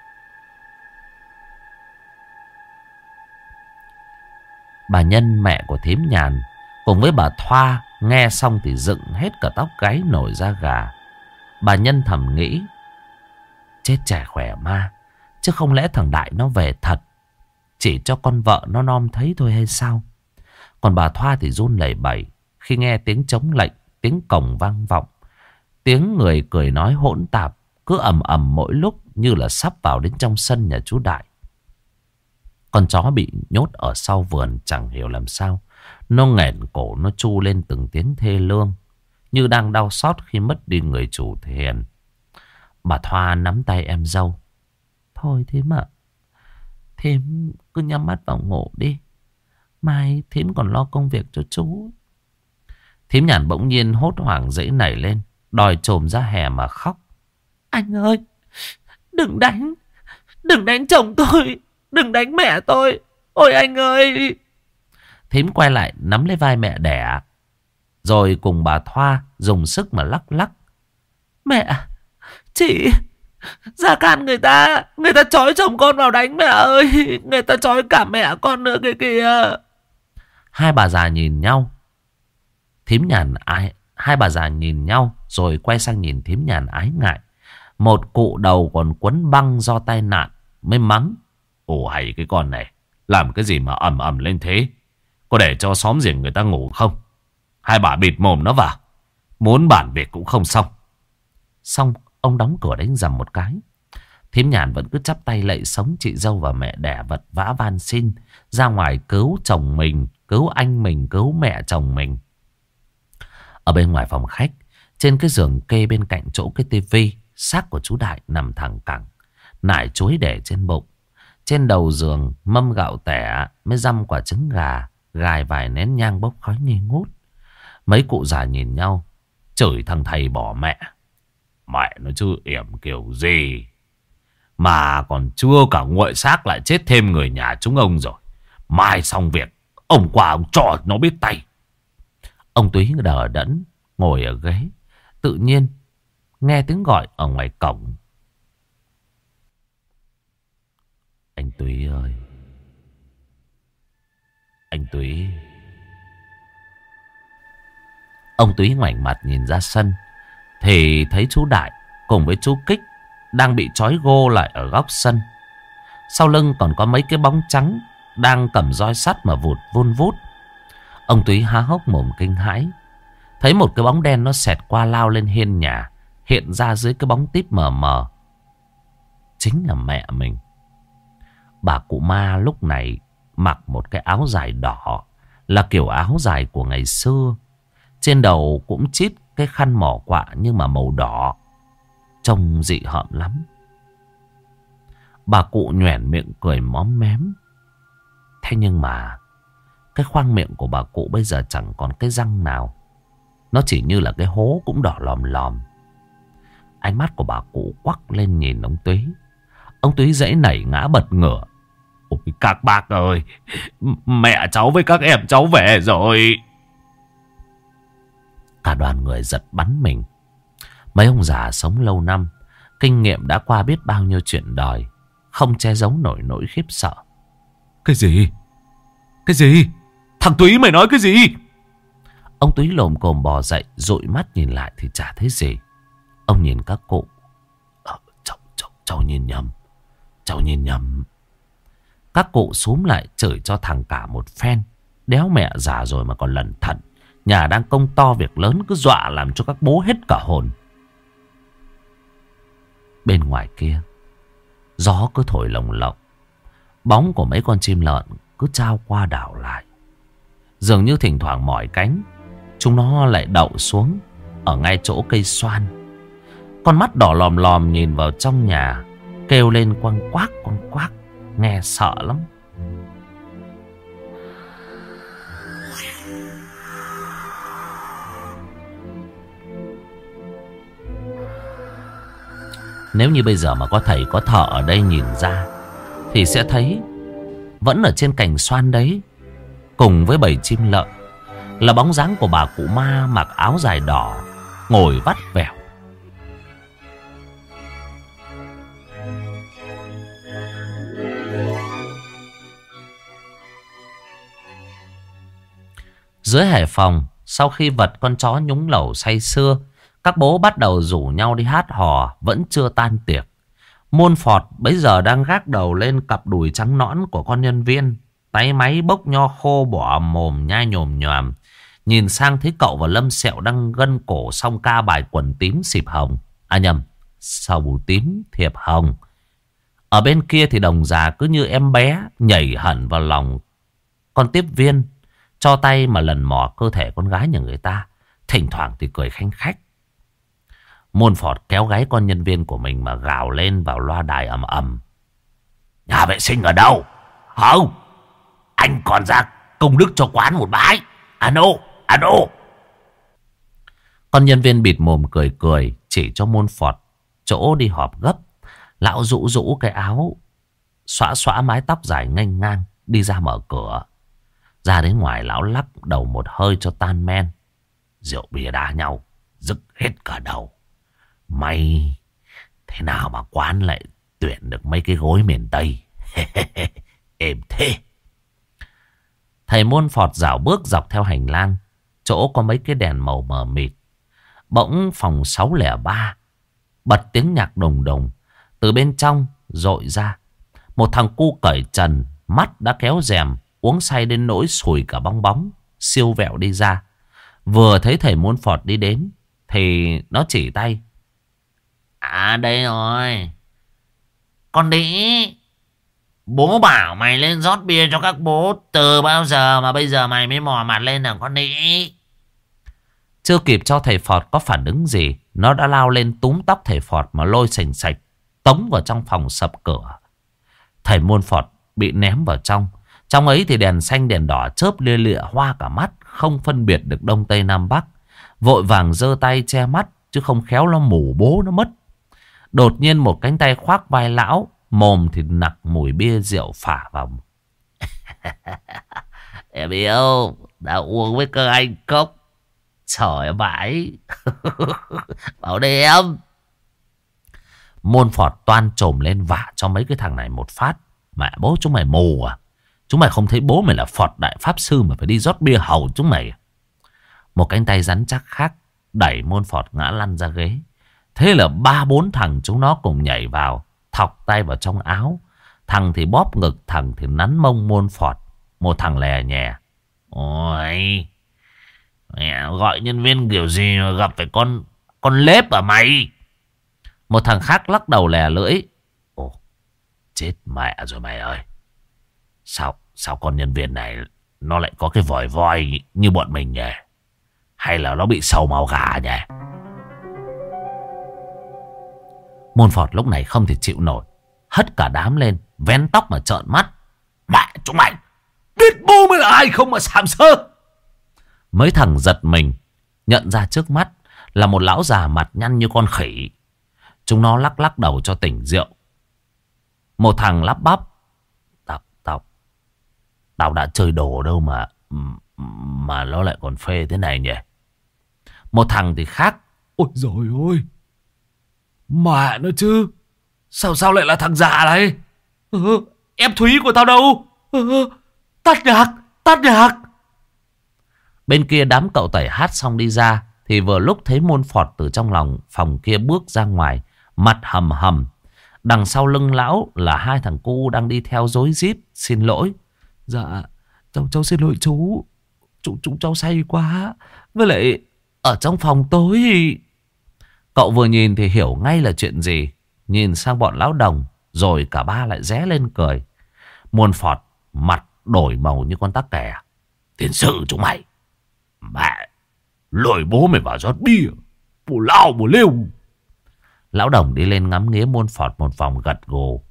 [SPEAKER 1] Bà Nhân, mẹ của thím Nhàn, cùng với bà Thoa nghe xong thì dựng hết cả tóc gáy nổi da gà. Bà Nhân thầm nghĩ, chết trẻ khỏe ma, chứ không lẽ thằng Đại nó về thật, chỉ cho con vợ nó nom thấy thôi hay sao? Còn bà Thoa thì run lẩy bẩy khi nghe tiếng trống lệnh, tiếng cổng vang vọng, tiếng người cười nói hỗn tạp cứ ầm ầm mỗi lúc như là sắp vào đến trong sân nhà chú Đại. Con chó bị nhốt ở sau vườn chẳng hiểu làm sao, nó nghẹn cổ, nó chu lên từng tiếng thê lương, như đang đau xót khi mất đi người chủ hiền. Bà Thoa nắm tay em dâu. Thôi thím ạ, thím cứ nhắm mắt vào ngủ đi, mai thím còn lo công việc cho chú. Thím Nhàn bỗng nhiên hốt hoảng dãy nảy lên, đòi chồm ra hè mà khóc. Anh ơi, đừng đánh, đừng đánh chồng tôi, đừng đánh mẹ tôi. Ôi anh ơi. Thím quay lại nắm lấy vai mẹ đẻ, rồi cùng bà Thoa dùng sức mà lắc lắc. Mẹ, chị, ra can người ta, người ta trói chồng con vào đánh mẹ ơi, người ta trói cả mẹ con nữa kìa kìa. Hai bà già nhìn nhau. Thím Nhàn ai Hai bà già nhìn nhau rồi quay sang nhìn thím Nhàn ái ngại. Một cụ đầu còn quấn băng do tai nạn mới mắng. Ồ hay cái con này, làm cái gì mà ầm ầm lên thế? Có để cho xóm giềng người ta ngủ không? Hai bà bịt mồm nó vào, muốn bàn việc cũng không xong. Xong ông đóng cửa đánh rầm một cái. Thím Nhàn vẫn cứ chắp tay lạy sống chị dâu và mẹ đẻ vật vã van xin ra ngoài cứu chồng mình, cứu anh mình, cứu mẹ chồng mình. Ở bên ngoài phòng khách, trên cái giường kê bên cạnh chỗ cái tivi, xác của chú Đại nằm thẳng cẳng, nải chuối để trên bụng. Trên đầu giường mâm gạo tẻ mới dăm quả trứng gà, gài vài nén nhang bốc khói nghi ngút. Mấy cụ già nhìn nhau, chửi thằng thầy bỏ mẹ. Mẹ nó chứ yểm kiểu gì mà còn chưa cả nguội xác lại chết thêm người nhà chúng ông rồi. Mai xong việc, ông qua ông cho nó biết tay. Ông Túy đờ đẫn ngồi ở ghế, tự nhiên nghe tiếng gọi ở ngoài cổng. Anh Túy ơi, anh Túy. Ông Túy ngoảnh mặt nhìn ra sân thì thấy chú Đại cùng với chú Kích đang bị trói gô lại ở góc sân. Sau lưng còn có mấy cái bóng trắng đang cầm roi sắt mà vụt vun vút. Ông Túy há hốc mồm kinh hãi, thấy một cái bóng đen nó xẹt qua lao lên hiên nhà, hiện ra dưới cái bóng tít mờ mờ. Chính là mẹ mình. Bà cụ ma lúc này mặc một cái áo dài đỏ, là kiểu áo dài của ngày xưa. Trên đầu cũng chít cái khăn mỏ quạ nhưng mà màu đỏ, trông dị hợm lắm. Bà cụ nhoẻn miệng cười móm mém. Thế nhưng mà cái khoang miệng của bà cụ bây giờ chẳng còn cái răng nào, nó chỉ như là cái hố cũng đỏ lòm lòm. Ánh mắt của bà cụ quắc lên nhìn ông Túy. Ông Túy dãy nảy ngã bật ngửa. Ôi các bác ơi, mẹ cháu với các em cháu về rồi. Cả đoàn người giật bắn mình. Mấy ông già sống lâu năm, kinh nghiệm đã qua biết bao nhiêu chuyện đời, không che giấu nổi nỗi khiếp sợ.
[SPEAKER 3] Cái gì? Cái gì? Thằng Túy mày nói cái gì?
[SPEAKER 1] Ông Túy lồm cồm bò dậy, dụi mắt nhìn lại thì chả thấy gì. Ông nhìn các cụ. Ờ, cháu, cháu, cháu nhìn nhầm. Cháu nhìn nhầm. Các cụ xúm lại chửi cho thằng cả một phen. Đéo mẹ già rồi mà còn lẩn thận. Nhà đang công to việc lớn cứ dọa làm cho các bố hết cả hồn. Bên ngoài kia, gió cứ thổi lồng lộng. Bóng của mấy con chim lợn cứ trao qua đảo lại. Dường như thỉnh thoảng mỏi cánh, chúng nó lại đậu xuống ở ngay chỗ cây xoan. Con mắt đỏ lòm lòm nhìn vào trong nhà, kêu lên quăng quác quăng quác, nghe sợ lắm. Nếu như bây giờ mà có thầy có thợ ở đây nhìn ra thì sẽ thấy vẫn ở trên cành xoan đấy, cùng với bầy chim lợn, là bóng dáng của bà cụ ma mặc áo dài đỏ, ngồi vắt vẻo. Dưới hải phòng, sau khi vật con chó nhúng lẩu say sưa, các bố bắt đầu rủ nhau đi hát hò, vẫn chưa tan tiệc. Môn Phọt bấy giờ đang gác đầu lên cặp đùi trắng nõn của con nhân viên, tay máy bốc nho khô bỏ mồm nhai nhồm nhòm. Nhìn sang thấy cậu và Lâm Sẹo đang gân cổ song ca bài quần tím xịp hồng. À nhầm, sầu tím thiệp hồng. Ở bên kia thì đồng già cứ như em bé nhảy hẳn vào lòng con tiếp viên, cho tay mà lần mò cơ thể con gái nhà người ta, thỉnh thoảng thì cười khanh khách. Môn Phọt kéo gáy con nhân viên của mình mà gào lên vào loa đài ầm ầm. Nhà vệ sinh ở đâu? Không, anh còn ra công đức cho quán một bãi. Ano, ano. Con nhân viên bịt mồm cười cười, chỉ cho Môn Phọt chỗ đi họp gấp. Lão rũ rũ cái áo, xõa xõa mái tóc dài nghênh ngang, đi ra mở cửa. Ra đến ngoài lão lắc đầu một hơi cho tan men. Rượu bia đá nhau, rực hết cả đầu. May thế nào mà quán lại tuyển được mấy cái gối miền Tây. Êm thế. Thầy Môn Phọt dạo bước dọc theo hành lang, chỗ có mấy cái đèn màu mờ mịt. Bỗng phòng sáu không ba bật tiếng nhạc đùng đùng. Từ bên trong dội ra một thằng cu cởi trần, mắt đã kéo rèm, uống say đến nỗi sùi cả bong bóng, siêu vẹo đi ra. Vừa thấy thầy Môn Phọt đi đến thì nó chỉ tay. À đây rồi, con đĩ, bố bảo mày lên rót bia cho các bố từ bao giờ mà bây giờ mày mới mò mặt lên hả con đĩ? Chưa kịp cho thầy Phọt có phản ứng gì, nó đã lao lên túm tóc thầy Phọt mà lôi sành sạch, tống vào trong phòng sập cửa. Thầy Môn Phọt bị ném vào trong. Trong ấy thì đèn xanh đèn đỏ chớp lia lịa hoa cả mắt, không phân biệt được đông tây nam bắc. Vội vàng giơ tay che mắt, chứ không khéo nó mù bố nó mất. Đột nhiên một cánh tay khoác vai lão, mồm thì nặc mùi bia rượu phả vào. Em yêu, đã uống với cơ anh cốc. Trời vãi. Bảo đây em. Môn Phọt toan trồm lên vả cho mấy cái thằng này một phát. Mẹ bố chúng mày mù à? Chúng mày không thấy bố mày là Phọt đại pháp sư mà phải đi rót bia hầu chúng mày? Một cánh tay rắn chắc khác đẩy Môn Phọt ngã lăn ra ghế. Thế là ba bốn thằng chúng nó cùng nhảy vào, thọc tay vào trong áo. Thằng thì bóp ngực, thằng thì nắn mông Môn Phọt. Một thằng lè nhè. Ôi, mẹ gọi nhân viên kiểu gì mà gặp phải con con lếp à mày? Một thằng khác lắc đầu lè lưỡi. Ồ, chết mẹ rồi mày ơi. Sao, sao con nhân viên này nó lại có cái vòi voi như bọn mình nhỉ? Hay là nó bị sầu màu gà nhỉ? Môn Phọt lúc này không thể chịu nổi, hất cả đám lên, vén tóc mà trợn mắt. Mẹ chúng mày, biết bố mới là ai không mà sàm sơ? Mấy thằng giật mình, nhận ra trước mắt là một lão già mặt nhăn như con khỉ. Chúng nó lắc lắc đầu cho tỉnh rượu. Một thằng lắp bắp. Tao, tao, tao đã chơi đồ đâu mà, mà nó lại còn phê thế này nhỉ? Một thằng thì khác.
[SPEAKER 3] Ôi dồi ôi, mẹ nó chứ, sao sao lại là thằng già này? Ừ, em Thúy của tao đâu? Ừ, tắt nhạc, tắt nhạc.
[SPEAKER 1] Bên kia đám cậu tẩy hát xong đi ra thì vừa lúc thấy Môn Phọt từ trong lòng phòng kia bước ra ngoài, mặt hầm hầm. Đằng sau lưng lão là hai thằng cu đang đi theo rối rít xin lỗi. Dạ, cháu, cháu xin lỗi chú. Chú, chú cháu say quá. Với lại ở trong phòng tối. Cậu vừa nhìn thì hiểu ngay là chuyện gì. Nhìn sang bọn lão đồng, rồi cả ba lại ré lên cười. Môn Phọt mặt đổi màu như con tắc kè.
[SPEAKER 2] Tiền sự chúng mày, mẹ lôi bố mày vào rót bia, bù lao bù lêu.
[SPEAKER 1] Lão đồng đi lên ngắm nghía Môn Phọt một vòng gật gù.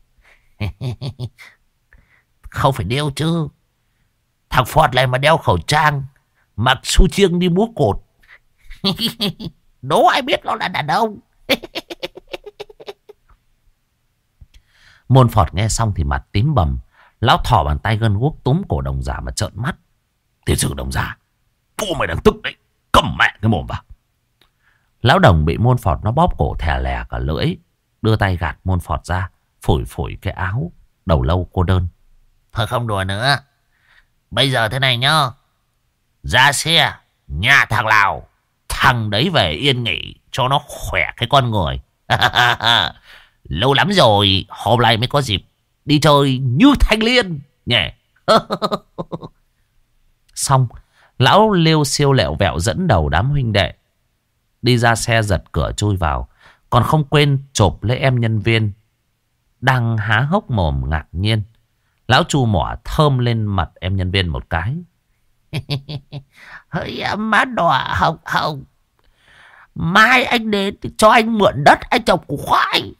[SPEAKER 2] Không phải đeo chứ. Thằng Phọt này mà đeo khẩu trang, mặc su chiêng đi múa cột, đố ai biết nó là đàn ông.
[SPEAKER 1] Môn Phọt nghe xong thì mặt tím bầm. Lão thò bàn tay gân guốc túm cổ đồng giả mà trợn mắt.
[SPEAKER 2] Tiền sử đồng giả, bố mày đang tức đấy, cầm mẹ cái mồm vào.
[SPEAKER 1] Lão đồng bị Môn Phọt nó bóp cổ thè lè cả lưỡi. Đưa tay gạt Môn Phọt ra, phủi phủi cái áo đầu lâu cô đơn.
[SPEAKER 2] Thôi không đùa nữa. Bây giờ thế này nhá. Ra xe, nhà thằng nào, thằng đấy về yên nghỉ cho nó khỏe cái con người. Lâu lắm rồi, hôm nay mới có dịp đi chơi như thanh liên nhỉ.
[SPEAKER 1] Xong, lão liêu siêu lẹo vẹo dẫn đầu đám huynh đệ đi ra xe, giật cửa chui vào. Còn không quên chộp lấy em nhân viên đang há hốc mồm ngạc nhiên. Lão chu mỏ thơm lên mặt em nhân viên một cái.
[SPEAKER 2] Hơi má đỏ hồng hồng. Mai anh đến cho anh mượn đất anh trồng củ khoai.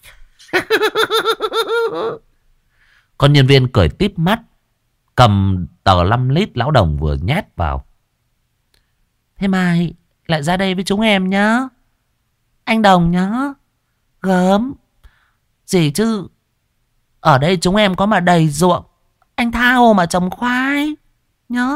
[SPEAKER 1] Con nhân viên cười tít mắt, cầm tờ năm lít lão đồng vừa nhét vào. Thế Mai lại ra đây với chúng em nhá. Anh Đồng nhá. Gớm gì chứ, ở đây chúng em có mà đầy ruộng, anh tha hồ mà trồng khoai nhá.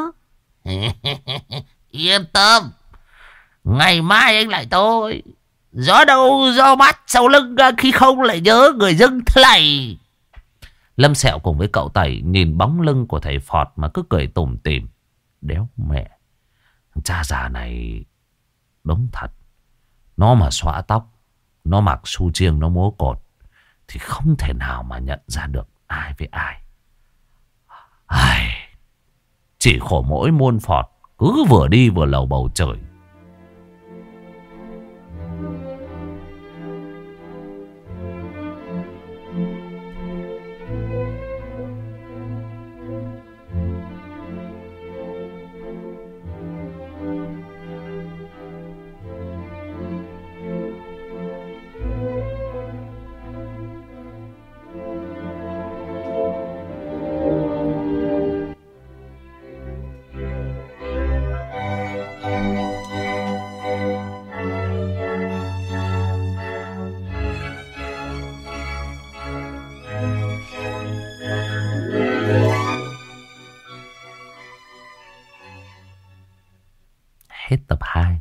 [SPEAKER 2] Yên tâm, ngày mai anh lại tôi. Gió đâu gió mắt sau lưng, khi không lại nhớ người dân thế này.
[SPEAKER 1] Lâm Sẹo cùng với cậu Tẩy nhìn bóng lưng của thầy Phọt mà cứ cười tủm tỉm. Đéo mẹ, cha già này đúng thật. Nó mà xõa tóc, nó mặc su chiêng, nó múa cột thì không thể nào mà nhận ra được ai với ai. Ai, chỉ khổ mỗi Môn Phọt cứ vừa đi vừa lầu bầu trời. Hết tập hai.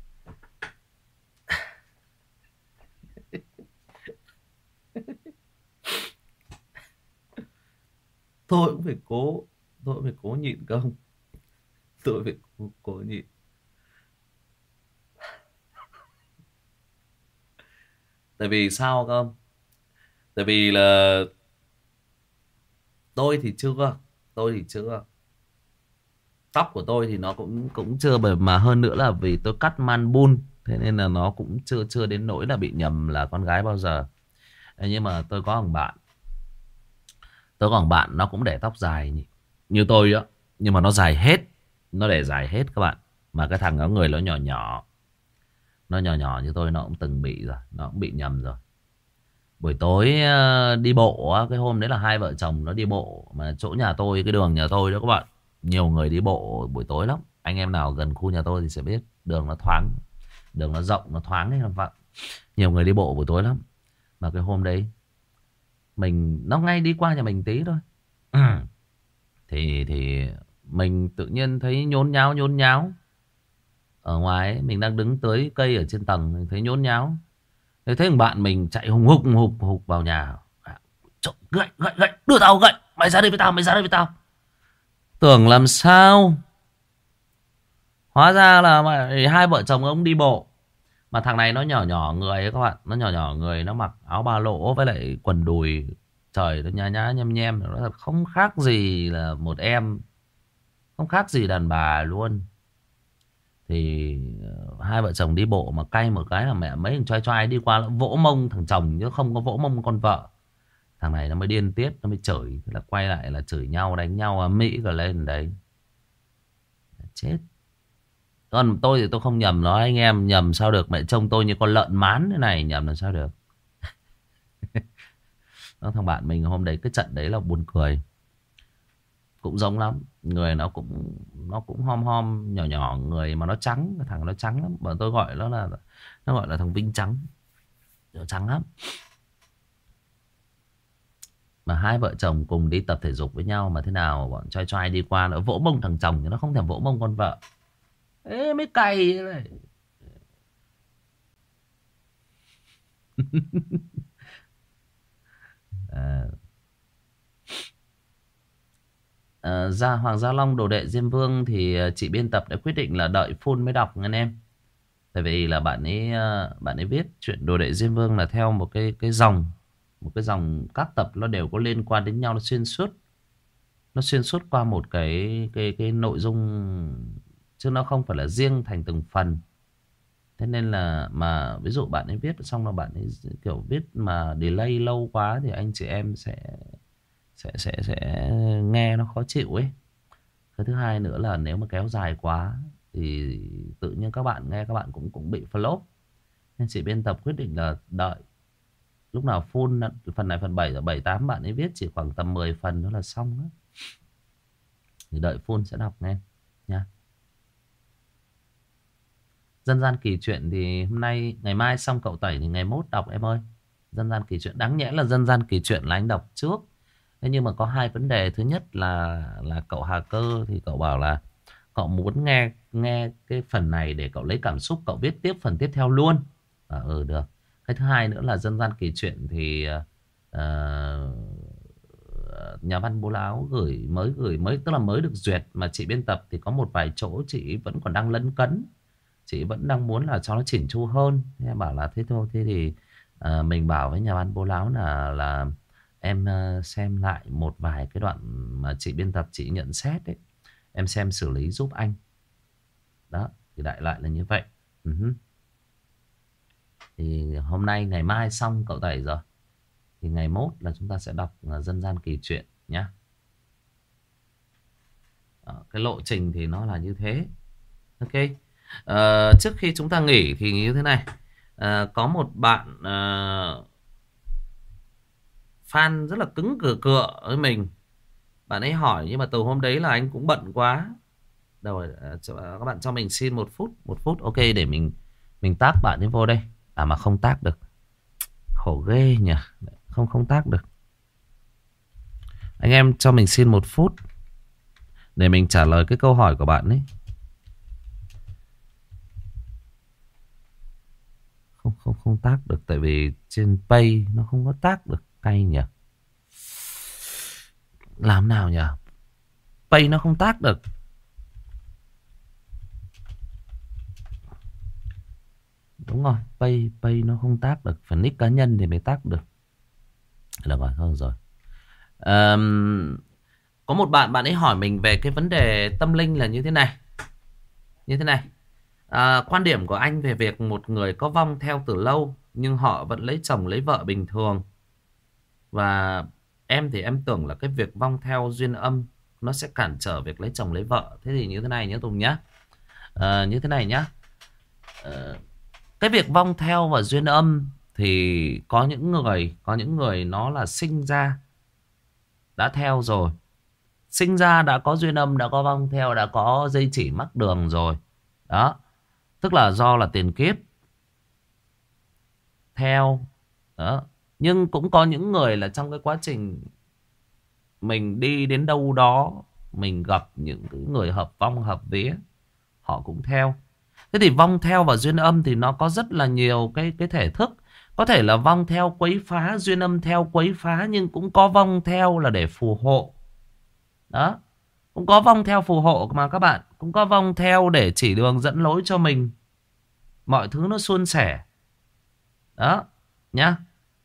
[SPEAKER 1] Tôi cũng phải cố, tôi phải cố nhịn không? Tôi phải cố, cố nhịn. Tại vì sao không? Tại vì là tôi thì chưa, tôi thì chưa. Tóc của tôi thì nó cũng cũng chưa, bởi mà hơn nữa là vì tôi cắt man bun, thế nên là nó cũng chưa chưa đến nỗi là bị nhầm là con gái bao giờ. Thế nhưng mà tôi có thằng bạn, tôi có thằng bạn nó cũng để tóc dài như tôi á, nhưng mà nó dài hết, nó để dài hết các bạn. Mà cái thằng đó người nó nhỏ nhỏ, nó nhỏ nhỏ như tôi, nó cũng từng bị rồi, nó cũng bị nhầm rồi. Buổi tối đi bộ, cái hôm đấy là hai vợ chồng nó đi bộ, mà chỗ nhà tôi, cái đường nhà tôi đó các bạn, nhiều người đi bộ buổi tối lắm. Anh em nào gần khu nhà tôi thì sẽ biết, đường nó thoáng, đường nó rộng, nó thoáng ấy, vậy. Nhiều người đi bộ buổi tối lắm. Mà cái hôm đấy mình, nó ngay đi qua nhà mình tí thôi. Thì thì mình tự nhiên thấy nhốn nháo nhốn nháo. Ở ngoài ấy, mình đang đứng tới cây ở trên tầng, mình thấy nhốn nháo. Thế thấy thằng bạn mình chạy hùng hục hùng hục hục vào nhà. Trộm, gậy, gậy, gậy, đưa tao gậy. Mày ra đây với tao, mày ra đây với tao. Tưởng làm sao, hóa ra là mày, hai vợ chồng ông đi bộ. Mà thằng này nó nhỏ nhỏ người ấy các bạn, nó nhỏ nhỏ người, nó mặc áo ba lỗ với lại quần đùi, trời, nó nhá nhá nhem nhem, nó không khác gì là một em, không khác gì đàn bà luôn. Thì hai vợ chồng đi bộ mà cay một cái là mẹ mấy thằng trai trai đi qua là vỗ mông thằng chồng, chứ không có vỗ mông con vợ. Thằng này nó mới điên tiết, nó mới chửi, thế là quay lại là chửi nhau, đánh nhau, Mỹ cả lên đấy. Chết. Còn tôi thì tôi không nhầm nó, anh em nhầm sao được, mẹ trông tôi như con lợn mán thế này, nhầm làm sao được. Đó, thằng bạn mình hôm đấy, cái trận đấy là buồn cười. Cũng giống lắm, người nó cũng nó cũng hom hom nhỏ nhỏ người, mà nó trắng, cái thằng nó trắng lắm. Bọn tôi gọi nó là, nó gọi là thằng Vinh trắng, nó trắng lắm. Mà hai vợ chồng cùng đi tập thể dục với nhau mà thế nào bọn trai trai đi qua nó vỗ mông thằng chồng thì nó không thèm vỗ mông con vợ. Ê mới cày này. à, à, Gia Hoàng Gia Long đồ đệ Diêm Vương thì chị biên tập đã quyết định là đợi full mới đọc anh em. Tại vì là bạn ấy bạn ấy viết chuyện đồ đệ Diêm Vương là theo một cái cái dòng, một cái dòng các tập nó đều có liên quan đến nhau, nó xuyên suốt, nó xuyên suốt qua một cái cái cái nội dung chứ nó không phải là riêng thành từng phần. Thế nên là mà ví dụ bạn ấy viết xong là bạn ấy kiểu viết mà delay lâu quá thì anh chị em sẽ sẽ sẽ sẽ nghe nó khó chịu ấy. Cái thứ hai nữa là nếu mà kéo dài quá thì tự nhiên các bạn nghe các bạn cũng cũng bị flop. Nên chị biên tập quyết định là đợi lúc nào full phần này phần bảy rồi bảy tám bạn ấy viết chỉ khoảng tầm mười phần nữa là xong đó. Thì đợi full sẽ đọc nghe nha. Dân gian kỳ truyện thì hôm nay ngày mai xong cậu tẩy thì ngày mốt đọc em ơi. Dân gian kỳ truyện đáng nhẽ là dân gian kỳ truyện là anh đọc trước. Thế nhưng mà có hai vấn đề. Thứ nhất là là cậu Hà Cơ thì cậu bảo là cậu muốn nghe nghe cái phần này để cậu lấy cảm xúc, cậu viết tiếp phần tiếp theo luôn. À, ừ được. Cái thứ hai nữa là dân gian kỳ truyện thì uh, nhà văn Bố Láo gửi mới gửi mới tức là mới được duyệt mà chị biên tập thì có một vài chỗ chị vẫn còn đang lấn cấn. Chị vẫn đang muốn là cho nó chỉnh chu hơn. Thế em bảo là thế thôi. Thế thì uh, mình bảo với nhà văn Bố Láo là là em uh, xem lại một vài cái đoạn mà chị biên tập chị nhận xét ấy. Em xem xử lý giúp anh. Đó. Thì đại lại là như vậy. Uh-huh. Thì hôm nay ngày mai xong cậu tẩy rồi. Thì ngày mốt là chúng ta sẽ đọc uh, dân gian kỳ truyện nhé. Cái lộ trình thì nó là như thế. Ok. Uh, trước khi chúng ta nghỉ thì như thế này. Uh, có một bạn uh, fan rất là cứng cựa cựa với mình. Bạn ấy hỏi nhưng mà từ hôm đấy là anh cũng bận quá. Đâu rồi, uh, các bạn cho mình xin một phút. Một phút ok để mình Mình tag bạn ấy vô đây. À mà không tag được. Khổ ghê nhỉ. Không không tag được. Anh em cho mình xin một phút để mình trả lời cái câu hỏi của bạn ấy. Không không không tag được tại vì trên Pay nó không có tag được, cay nhỉ. Làm nào nhỉ? Pay nó không tag được. Đúng rồi, Pay Pay nó không tag được, phần nick cá nhân thì mới tag được. Được rồi, thôi rồi. Um, có một bạn bạn ấy hỏi mình về cái vấn đề tâm linh là như thế này. Như thế này. À, quan điểm của anh về việc một người có vong theo từ lâu nhưng họ vẫn lấy chồng lấy vợ bình thường. Và em thì em tưởng là cái việc vong theo duyên âm nó sẽ cản trở việc lấy chồng lấy vợ. Thế thì như thế này nhé Tùng nhé. À, như thế này nhé. À, cái việc vong theo và duyên âm thì có những người, có những người nó là sinh ra đã theo rồi. Sinh ra đã có duyên âm, đã có vong theo, đã có dây chỉ mắc đường rồi. Đó. Tức là do là tiền kiếp theo. Đó. Nhưng cũng có những người là trong cái quá trình mình đi đến đâu đó, mình gặp những người hợp vong hợp vía, họ cũng theo. Thế thì vong theo và duyên âm thì nó có rất là nhiều cái, cái thể thức. Có thể là vong theo quấy phá, duyên âm theo quấy phá. Nhưng cũng có vong theo là để phù hộ. Đó. Cũng có vong theo phù hộ mà các bạn. Cũng có vong theo để chỉ đường dẫn lối cho mình. Mọi thứ nó suôn sẻ. Đó. Nhá.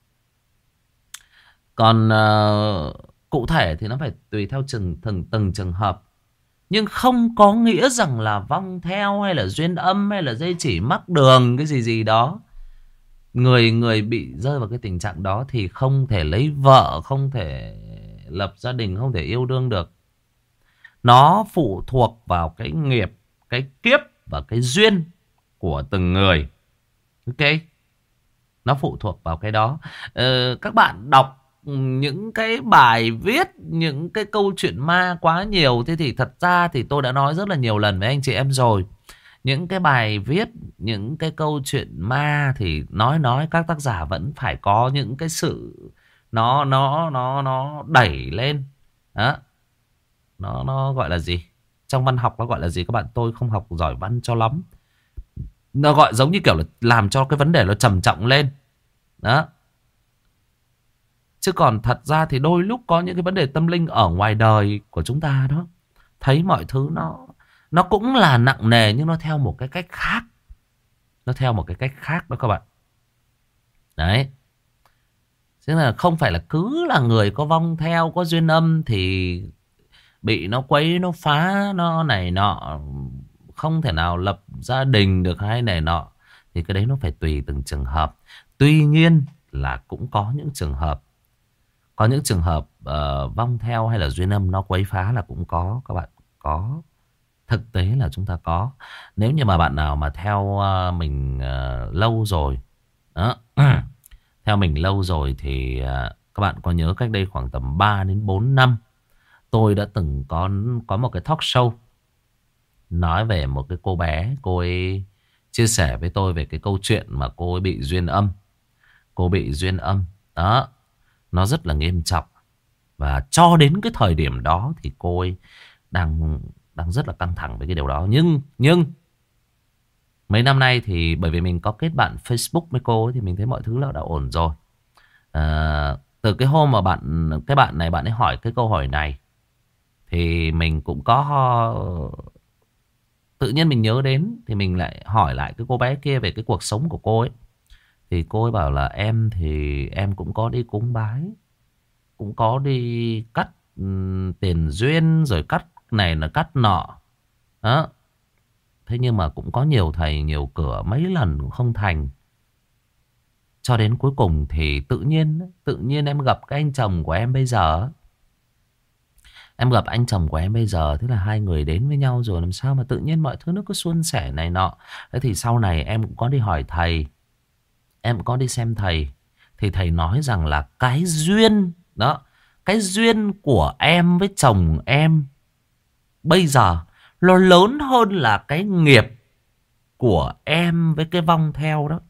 [SPEAKER 1] Còn uh, cụ thể thì nó phải tùy theo từng, từng, từng trường hợp. Nhưng không có nghĩa rằng là vong theo hay là duyên âm hay là dây chỉ mắc đường cái gì gì đó. Người người bị rơi vào cái tình trạng đó thì không thể lấy vợ, không thể lập gia đình, không thể yêu đương được. Nó phụ thuộc vào cái nghiệp, cái kiếp và cái duyên của từng người. Ok. Nó phụ thuộc vào cái đó. Ờ, các bạn đọc những cái bài viết, những cái câu chuyện ma quá nhiều. Thế thì thật ra thì tôi đã nói rất là nhiều lần với anh chị em rồi. Những cái bài viết, những cái câu chuyện ma thì nói nói các tác giả vẫn phải có những cái sự Nó nó nó nó đẩy lên. Đó. Nó nó gọi là gì? Trong văn học nó gọi là gì các bạn? Tôi không học giỏi văn cho lắm. Nó gọi giống như kiểu là làm cho cái vấn đề nó trầm trọng lên. Đó. Chứ còn thật ra thì đôi lúc có những cái vấn đề tâm linh ở ngoài đời của chúng ta đó, thấy mọi thứ nó nó cũng là nặng nề, nhưng nó theo một cái cách khác. Nó theo một cái cách khác đó các bạn. Đấy. Chứ là không phải là cứ là người có vong theo, có duyên âm thì bị nó quấy, nó phá, nó này nọ, không thể nào lập gia đình được hay này nọ. Thì cái đấy nó phải tùy từng trường hợp. Tuy nhiên là cũng có những trường hợp, có những trường hợp uh, vong theo hay là duyên âm nó quấy phá là cũng có các bạn. Có. Thực tế là chúng ta có. Nếu như mà bạn nào mà theo uh, mình uh, lâu rồi đó, theo mình lâu rồi thì uh, các bạn có nhớ cách đây khoảng tầm ba đến bốn năm tôi đã từng có có một cái talk show nói về một cái cô bé. Cô ấy chia sẻ với tôi về cái câu chuyện mà cô ấy bị duyên âm. Cô bị duyên âm. Đó. Nó rất là nghiêm trọng. Và cho đến cái thời điểm đó thì cô ấy đang, đang rất là căng thẳng với cái điều đó. Nhưng, nhưng mấy năm nay thì bởi vì mình có kết bạn Facebook với cô ấy, thì mình thấy mọi thứ là đã ổn rồi. À, từ cái hôm mà bạn cái bạn này bạn ấy hỏi cái câu hỏi này thì mình cũng có tự nhiên mình nhớ đến, thì mình lại hỏi lại cái cô bé kia về cái cuộc sống của cô ấy. Thì cô ấy bảo là em thì em cũng có đi cúng bái, cũng có đi cắt um, tiền duyên, rồi cắt này là cắt nọ. Đó. Thế nhưng mà cũng có nhiều thầy nhiều cửa, mấy lần cũng không thành. Cho đến cuối cùng thì tự nhiên Tự nhiên em gặp cái anh chồng của em bây giờ. Em gặp anh chồng của em bây giờ. Thế là hai người đến với nhau rồi, làm sao mà tự nhiên mọi thứ nó cứ suôn sẻ này nọ. Thế thì sau này em cũng có đi hỏi thầy, em cũng có đi xem thầy. Thì thầy nói rằng là cái duyên đó, cái duyên của em với chồng em bây giờ nó lớn hơn là cái nghiệp của em với cái vong theo đó.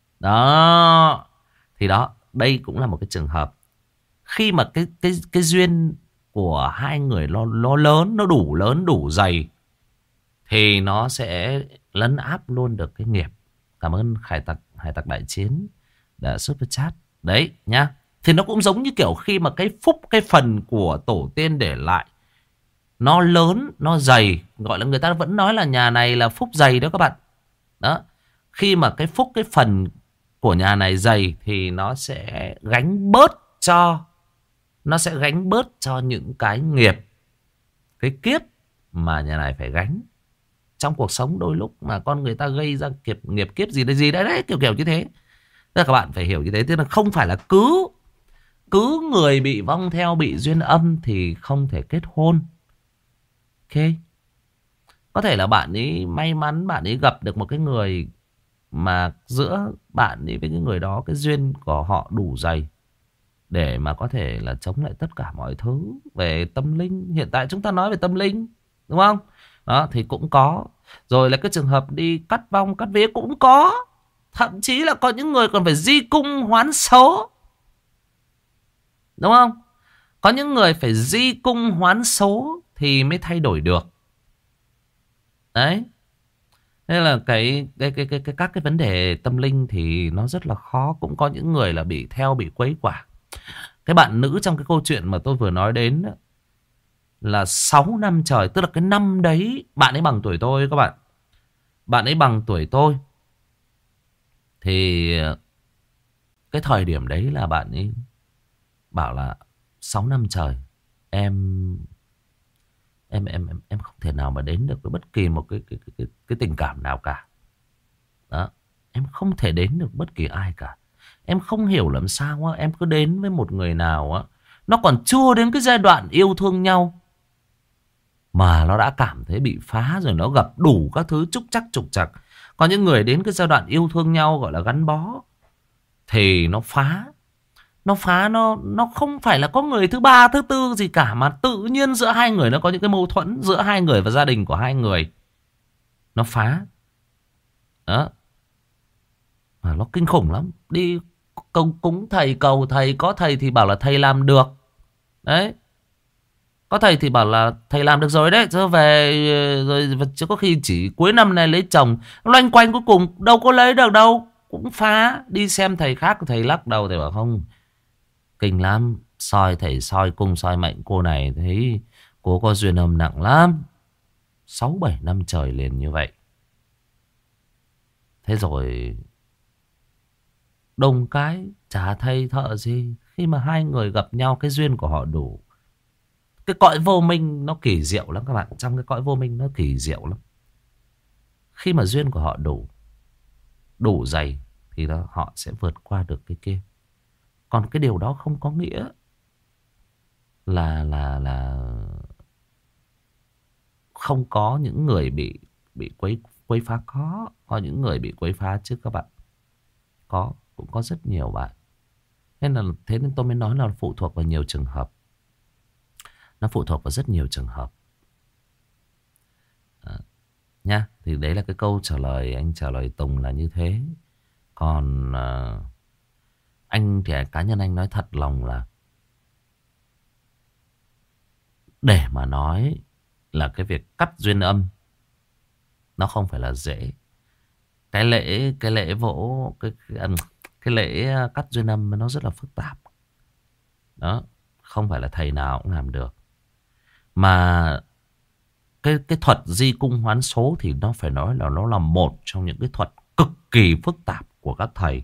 [SPEAKER 1] Đó. Thì đó, đây cũng là một cái trường hợp. Khi mà cái cái cái duyên của hai người nó nó lớn, nó đủ lớn, đủ dày, thì nó sẽ lấn áp luôn được cái nghiệp. Cảm ơn Hải Tặc Hải Tặc Đại Chiến đã super chat. Đấy nhá. Thì nó cũng giống như kiểu khi mà cái phúc, cái phần của tổ tiên để lại nó lớn, nó dày, gọi là người ta vẫn nói là nhà này là phúc dày đó các bạn. Đó. Khi mà cái phúc, cái phần của nhà này dày thì nó sẽ gánh bớt cho Nó sẽ gánh bớt cho những cái nghiệp, cái kiếp mà nhà này phải gánh. Trong cuộc sống đôi lúc mà con người ta gây ra nghiệp, nghiệp kiếp gì đấy, gì đấy, đấy kiểu kiểu như thế. Tức là các bạn phải hiểu như thế. Tức là không phải là cứ Cứ người bị vong theo, bị duyên âm thì không thể kết hôn. Ok. Có thể là bạn ấy may mắn, bạn ấy gặp được một cái người mà giữa bạn ấy với cái người đó, cái duyên của họ đủ dày để mà có thể là chống lại tất cả mọi thứ về tâm linh. Hiện tại chúng ta nói về tâm linh, đúng không? Đó, thì cũng có. Rồi là cái trường hợp đi cắt vong, cắt vía cũng có. Thậm chí là có những người còn phải di cung hoán số, đúng không? Có những người phải di cung hoán số thì mới thay đổi được. Đấy. Nên là cái, cái, cái, cái, cái các cái vấn đề tâm linh thì nó rất là khó. Cũng có những người là bị theo, bị quấy quả. Cái bạn nữ trong cái câu chuyện mà tôi vừa nói đến là sáu năm trời. Tức là cái năm đấy bạn ấy bằng tuổi tôi các bạn. Bạn ấy bằng tuổi tôi. Thì cái thời điểm đấy là bạn ấy bảo là sáu năm trời em em em em em không thể nào mà đến được với bất kỳ một cái cái cái cái, cái tình cảm nào cả. Đó, em không thể đến được bất kỳ ai cả. Em không hiểu làm sao á, em cứ đến với một người nào á, nó còn chưa đến cái giai đoạn yêu thương nhau mà nó đã cảm thấy bị phá rồi, nó gặp đủ các thứ trúc trắc trục trặc. Có những người đến cái giai đoạn yêu thương nhau gọi là gắn bó thì nó phá. Nó phá, nó nó không phải là có người thứ ba, thứ tư gì cả, mà tự nhiên giữa hai người nó có những cái mâu thuẫn, giữa hai người và gia đình của hai người nó phá. Đó. Mà nó kinh khủng lắm. Đi công cúng thầy cầu thầy. Có thầy thì bảo là thầy làm được. Đấy. Có thầy thì bảo là thầy làm được rồi đấy. Chứ về rồi chứ có khi chỉ cuối năm này lấy chồng. Loanh quanh cuối cùng đâu có lấy được đâu. Cũng phá. Đi xem thầy khác thầy lắc đầu. Thầy bảo không. Kinh lắm. Soi thầy soi cung soi mệnh cô này. Thấy cô có duyên âm nặng lắm. Sáu bảy năm trời liền như vậy. Thế rồi đông cái chả thầy thợ gì. Khi mà hai người gặp nhau cái duyên của họ đủ. Cái cõi vô minh nó kỳ diệu lắm các bạn. Trong cái cõi vô minh nó kỳ diệu lắm. Khi mà duyên của họ đủ, đủ dày thì đó, họ sẽ vượt qua được cái kia. Còn cái điều đó không có nghĩa là là là không có những người bị bị quấy quấy phá. Có có những người bị quấy phá chứ các bạn. Có, cũng có rất nhiều bạn. Nên là thế nên tôi mới nói là phụ thuộc vào nhiều trường hợp. Nó phụ thuộc vào rất nhiều trường hợp. À, nha, thì đấy là cái câu trả lời anh trả lời Tùng là như thế. Còn à, anh thì cá nhân anh nói thật lòng là để mà nói là cái việc cắt duyên âm nó không phải là dễ. Cái lễ cái lễ vỗ cái cái, cái lễ cắt duyên âm nó rất là phức tạp. Đó, không phải là thầy nào cũng làm được. Mà cái cái thuật di cung hoán số thì nó phải nói là nó là một trong những cái thuật cực kỳ phức tạp của các thầy.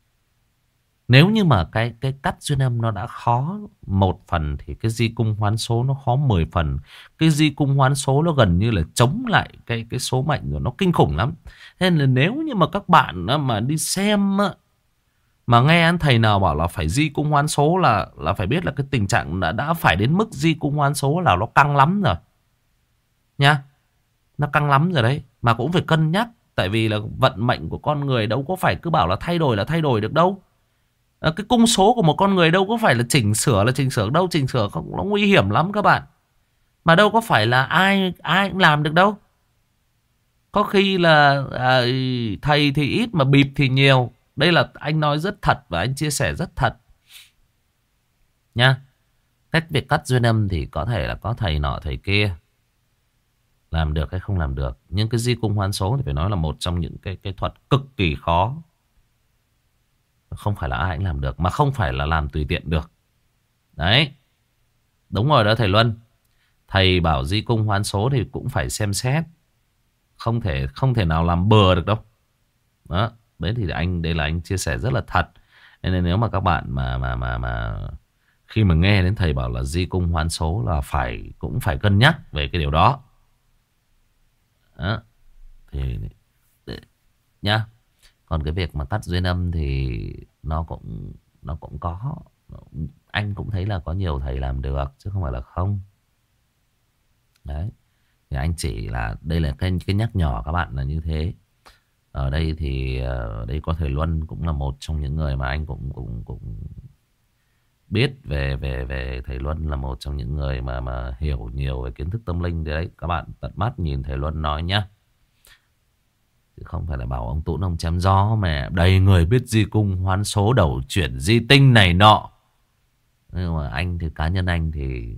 [SPEAKER 1] Nếu như mà cái cái cắt duyên âm nó đã khó một phần thì cái di cung hoán số nó khó mười phần. Cái di cung hoán số nó gần như là chống lại cái cái số mệnh rồi, nó kinh khủng lắm. Thế nên là nếu như mà các bạn mà đi xem mà nghe anh thầy nào bảo là phải di cung hoán số là là phải biết là cái tình trạng đã đã phải đến mức di cung hoán số là nó căng lắm rồi. Nha. Nó căng lắm rồi đấy, mà cũng phải cân nhắc, tại vì là vận mệnh của con người đâu có phải cứ bảo là thay đổi là thay đổi được đâu. Cái cung số của một con người đâu có phải là chỉnh sửa là chỉnh sửa đâu, chỉnh sửa không, nó nguy hiểm lắm các bạn. Mà đâu có phải là ai ai cũng làm được đâu. Có khi là à, thầy thì ít mà bịp thì nhiều. Đây là anh nói rất thật và anh chia sẻ rất thật nha. Cách việc cắt duyên âm thì có thể là có thầy nọ thầy kia làm được hay không làm được. Nhưng cái di cung hoán số thì phải nói là một trong những cái, cái thuật cực kỳ khó. Không phải là ai cũng làm được, mà không phải là làm tùy tiện được. Đấy. Đúng rồi đó thầy Luân. Thầy bảo di cung hoán số thì cũng phải xem xét. Không thể không thể nào làm bừa được đâu. Đó. Đấy thì anh đây là anh chia sẻ rất là thật. Nên nếu mà các bạn mà mà mà mà khi mà nghe đến thầy bảo là di cung hoán số là phải cũng phải cân nhắc về cái điều đó. Đó. Thì nhá. Còn cái việc mà cắt duyên âm thì nó cũng nó cũng có, anh cũng thấy là có nhiều thầy làm được chứ không phải là không. Đấy. Thì anh chỉ là đây là cái cái nhắc nhỏ các bạn là như thế. Ở đây thì ở đây có thầy Luân cũng là một trong những người mà anh cũng cũng cũng biết về về về thầy Luân là một trong những người mà mà hiểu nhiều về kiến thức tâm linh đấy. Các bạn tận mắt nhìn thầy Luân nói nhá. Chứ không phải là bảo ông Tún ông chém gió mà đầy người biết di cung hoán số đầu chuyển di tinh này nọ. Nhưng mà anh thì cá nhân anh thì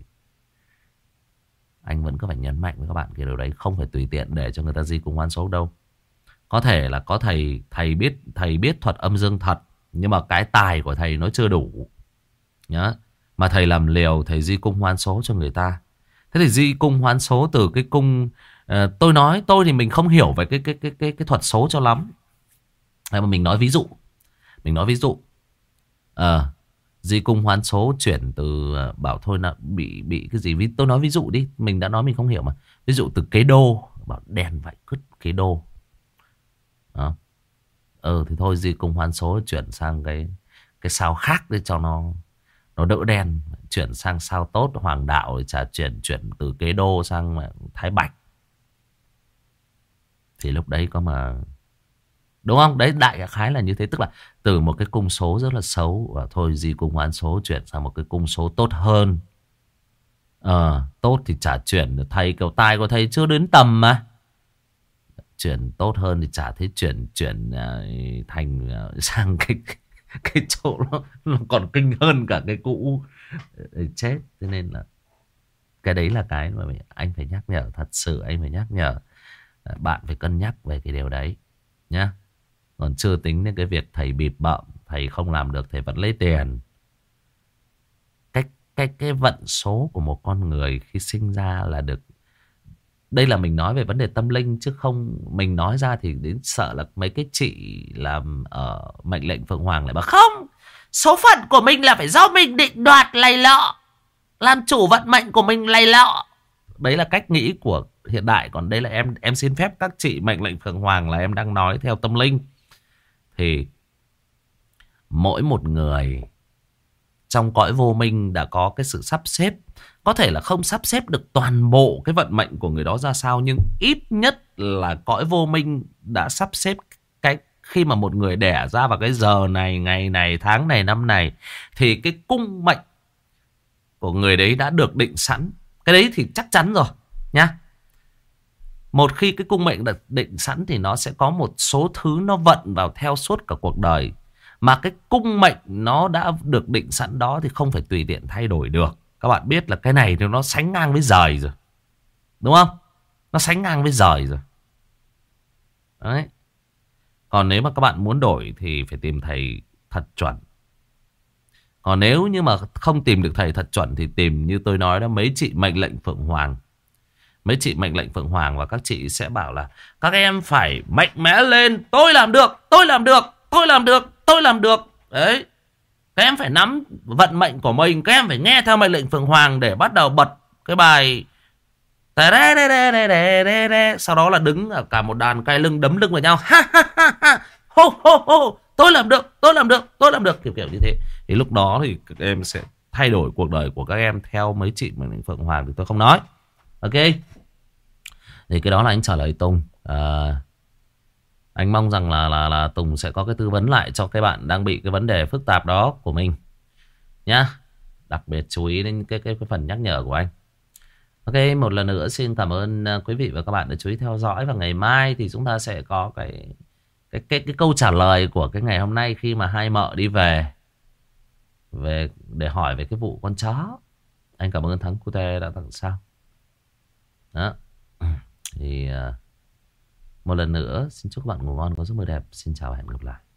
[SPEAKER 1] anh vẫn cứ phải nhấn mạnh với các bạn cái điều đấy không phải tùy tiện để cho người ta di cung hoán số đâu. Có thể là có thầy thầy biết thầy biết thuật âm dương thật, nhưng mà cái tài của thầy nó chưa đủ nhá. Mà thầy làm liều thầy di cung hoán số cho người ta. Thế thì di cung hoán số từ cái cung uh, tôi nói tôi thì mình không hiểu về cái cái cái cái cái thuật số cho lắm. Mà mình nói ví dụ. Mình nói ví dụ. Ờ uh, di cung hoán số chuyển từ uh, bảo thôi là bị bị cái gì, ví tôi nói ví dụ đi, mình đã nói mình không hiểu mà. Ví dụ từ kế đô, bảo đèn vậy cứt kế đô. Đó. Ừ thì thôi di cung hoán số chuyển sang cái cái sao khác để cho nó nó đỡ đen, chuyển sang sao tốt hoàng đạo, trả chuyển chuyển từ kế đô sang thái bạch. Thì lúc đấy có mà đúng không? Đấy đại khái là như thế, tức là từ một cái cung số rất là xấu và thôi di cung hoán số chuyển sang một cái cung số tốt hơn. Ờ, tốt thì trả chuyển, thầy kiểu tài của thầy chưa đến tầm mà. Chuyển tốt hơn thì chả thấy chuyển chuyển uh, thành uh, sang cái Cái chỗ nó, nó còn kinh hơn cả cái cũ. Chết. Thế nên là cái đấy là cái mà anh phải nhắc nhở. Thật sự anh phải nhắc nhở. Bạn phải cân nhắc về cái điều đấy nhá. Còn chưa tính đến cái việc thầy bịp bợm, thầy không làm được thầy vẫn lấy tiền. Cái, cái, cái vận số của một con người khi sinh ra là được. Đây là mình nói về vấn đề tâm linh, chứ không mình nói ra thì đến sợ là mấy cái chị làm ở mệnh lệnh Phượng Hoàng lại bảo không, số phận của mình là phải do mình định đoạt này lọ, làm chủ vận mệnh của mình này lọ. Đấy là cách nghĩ của hiện đại. Còn đây là em em xin phép các chị mệnh lệnh Phượng Hoàng là em đang nói theo tâm linh. Thì mỗi một người trong cõi vô minh đã có cái sự sắp xếp. Có thể là không sắp xếp được toàn bộ cái vận mệnh của người đó ra sao, nhưng ít nhất là cõi vô minh đã sắp xếp cái khi mà một người đẻ ra vào cái giờ này, ngày này, tháng này, năm này, thì cái cung mệnh của người đấy đã được định sẵn. Cái đấy thì chắc chắn rồi nhá. Một khi cái cung mệnh được định sẵn thì nó sẽ có một số thứ nó vận vào theo suốt cả cuộc đời. Mà cái cung mệnh nó đã được định sẵn đó thì không phải tùy tiện thay đổi được. Các bạn biết là cái này thì nó sánh ngang với giời rồi. Đúng không? Nó sánh ngang với giời rồi. Đấy. Còn nếu mà các bạn muốn đổi thì phải tìm thầy thật chuẩn. Còn nếu như mà không tìm được thầy thật chuẩn thì tìm như tôi nói đó, mấy chị mệnh lệnh Phượng Hoàng. Mấy chị mệnh lệnh Phượng Hoàng và các chị sẽ bảo là các em phải mạnh mẽ lên. Tôi làm được, tôi làm được, tôi làm được, tôi làm được. Đấy. Các em phải nắm vận mệnh của mình. Các em phải nghe theo mệnh lệnh Phượng Hoàng để bắt đầu bật cái bài. Sau đó là đứng ở cả một đàn cai lưng đấm lưng vào nhau. Hô hô hô. Tôi làm được, tôi làm được, tôi làm được. Kiểu kiểu như thế. Thì lúc đó thì các em sẽ thay đổi cuộc đời của các em theo mấy chị mệnh lệnh Phượng Hoàng thì tôi không nói. Ok. Thì cái đó là anh trả lời Tùng. À, anh mong rằng là, là là Tùng sẽ có cái tư vấn lại cho các bạn đang bị cái vấn đề phức tạp đó của mình nhá. Đặc biệt chú ý đến cái, cái, cái phần nhắc nhở của anh. Ok, một lần nữa xin cảm ơn quý vị và các bạn đã chú ý theo dõi. Và ngày mai thì chúng ta sẽ có cái cái cái, cái câu trả lời của cái ngày hôm nay khi mà hai mợ đi về về để hỏi về cái vụ con chó. Anh cảm ơn Thắng Cute đã tặng sao. Đó. Thì uh, một lần nữa xin chúc các bạn ngủ ngon, có giấc mơ đẹp. Xin chào và hẹn gặp lại.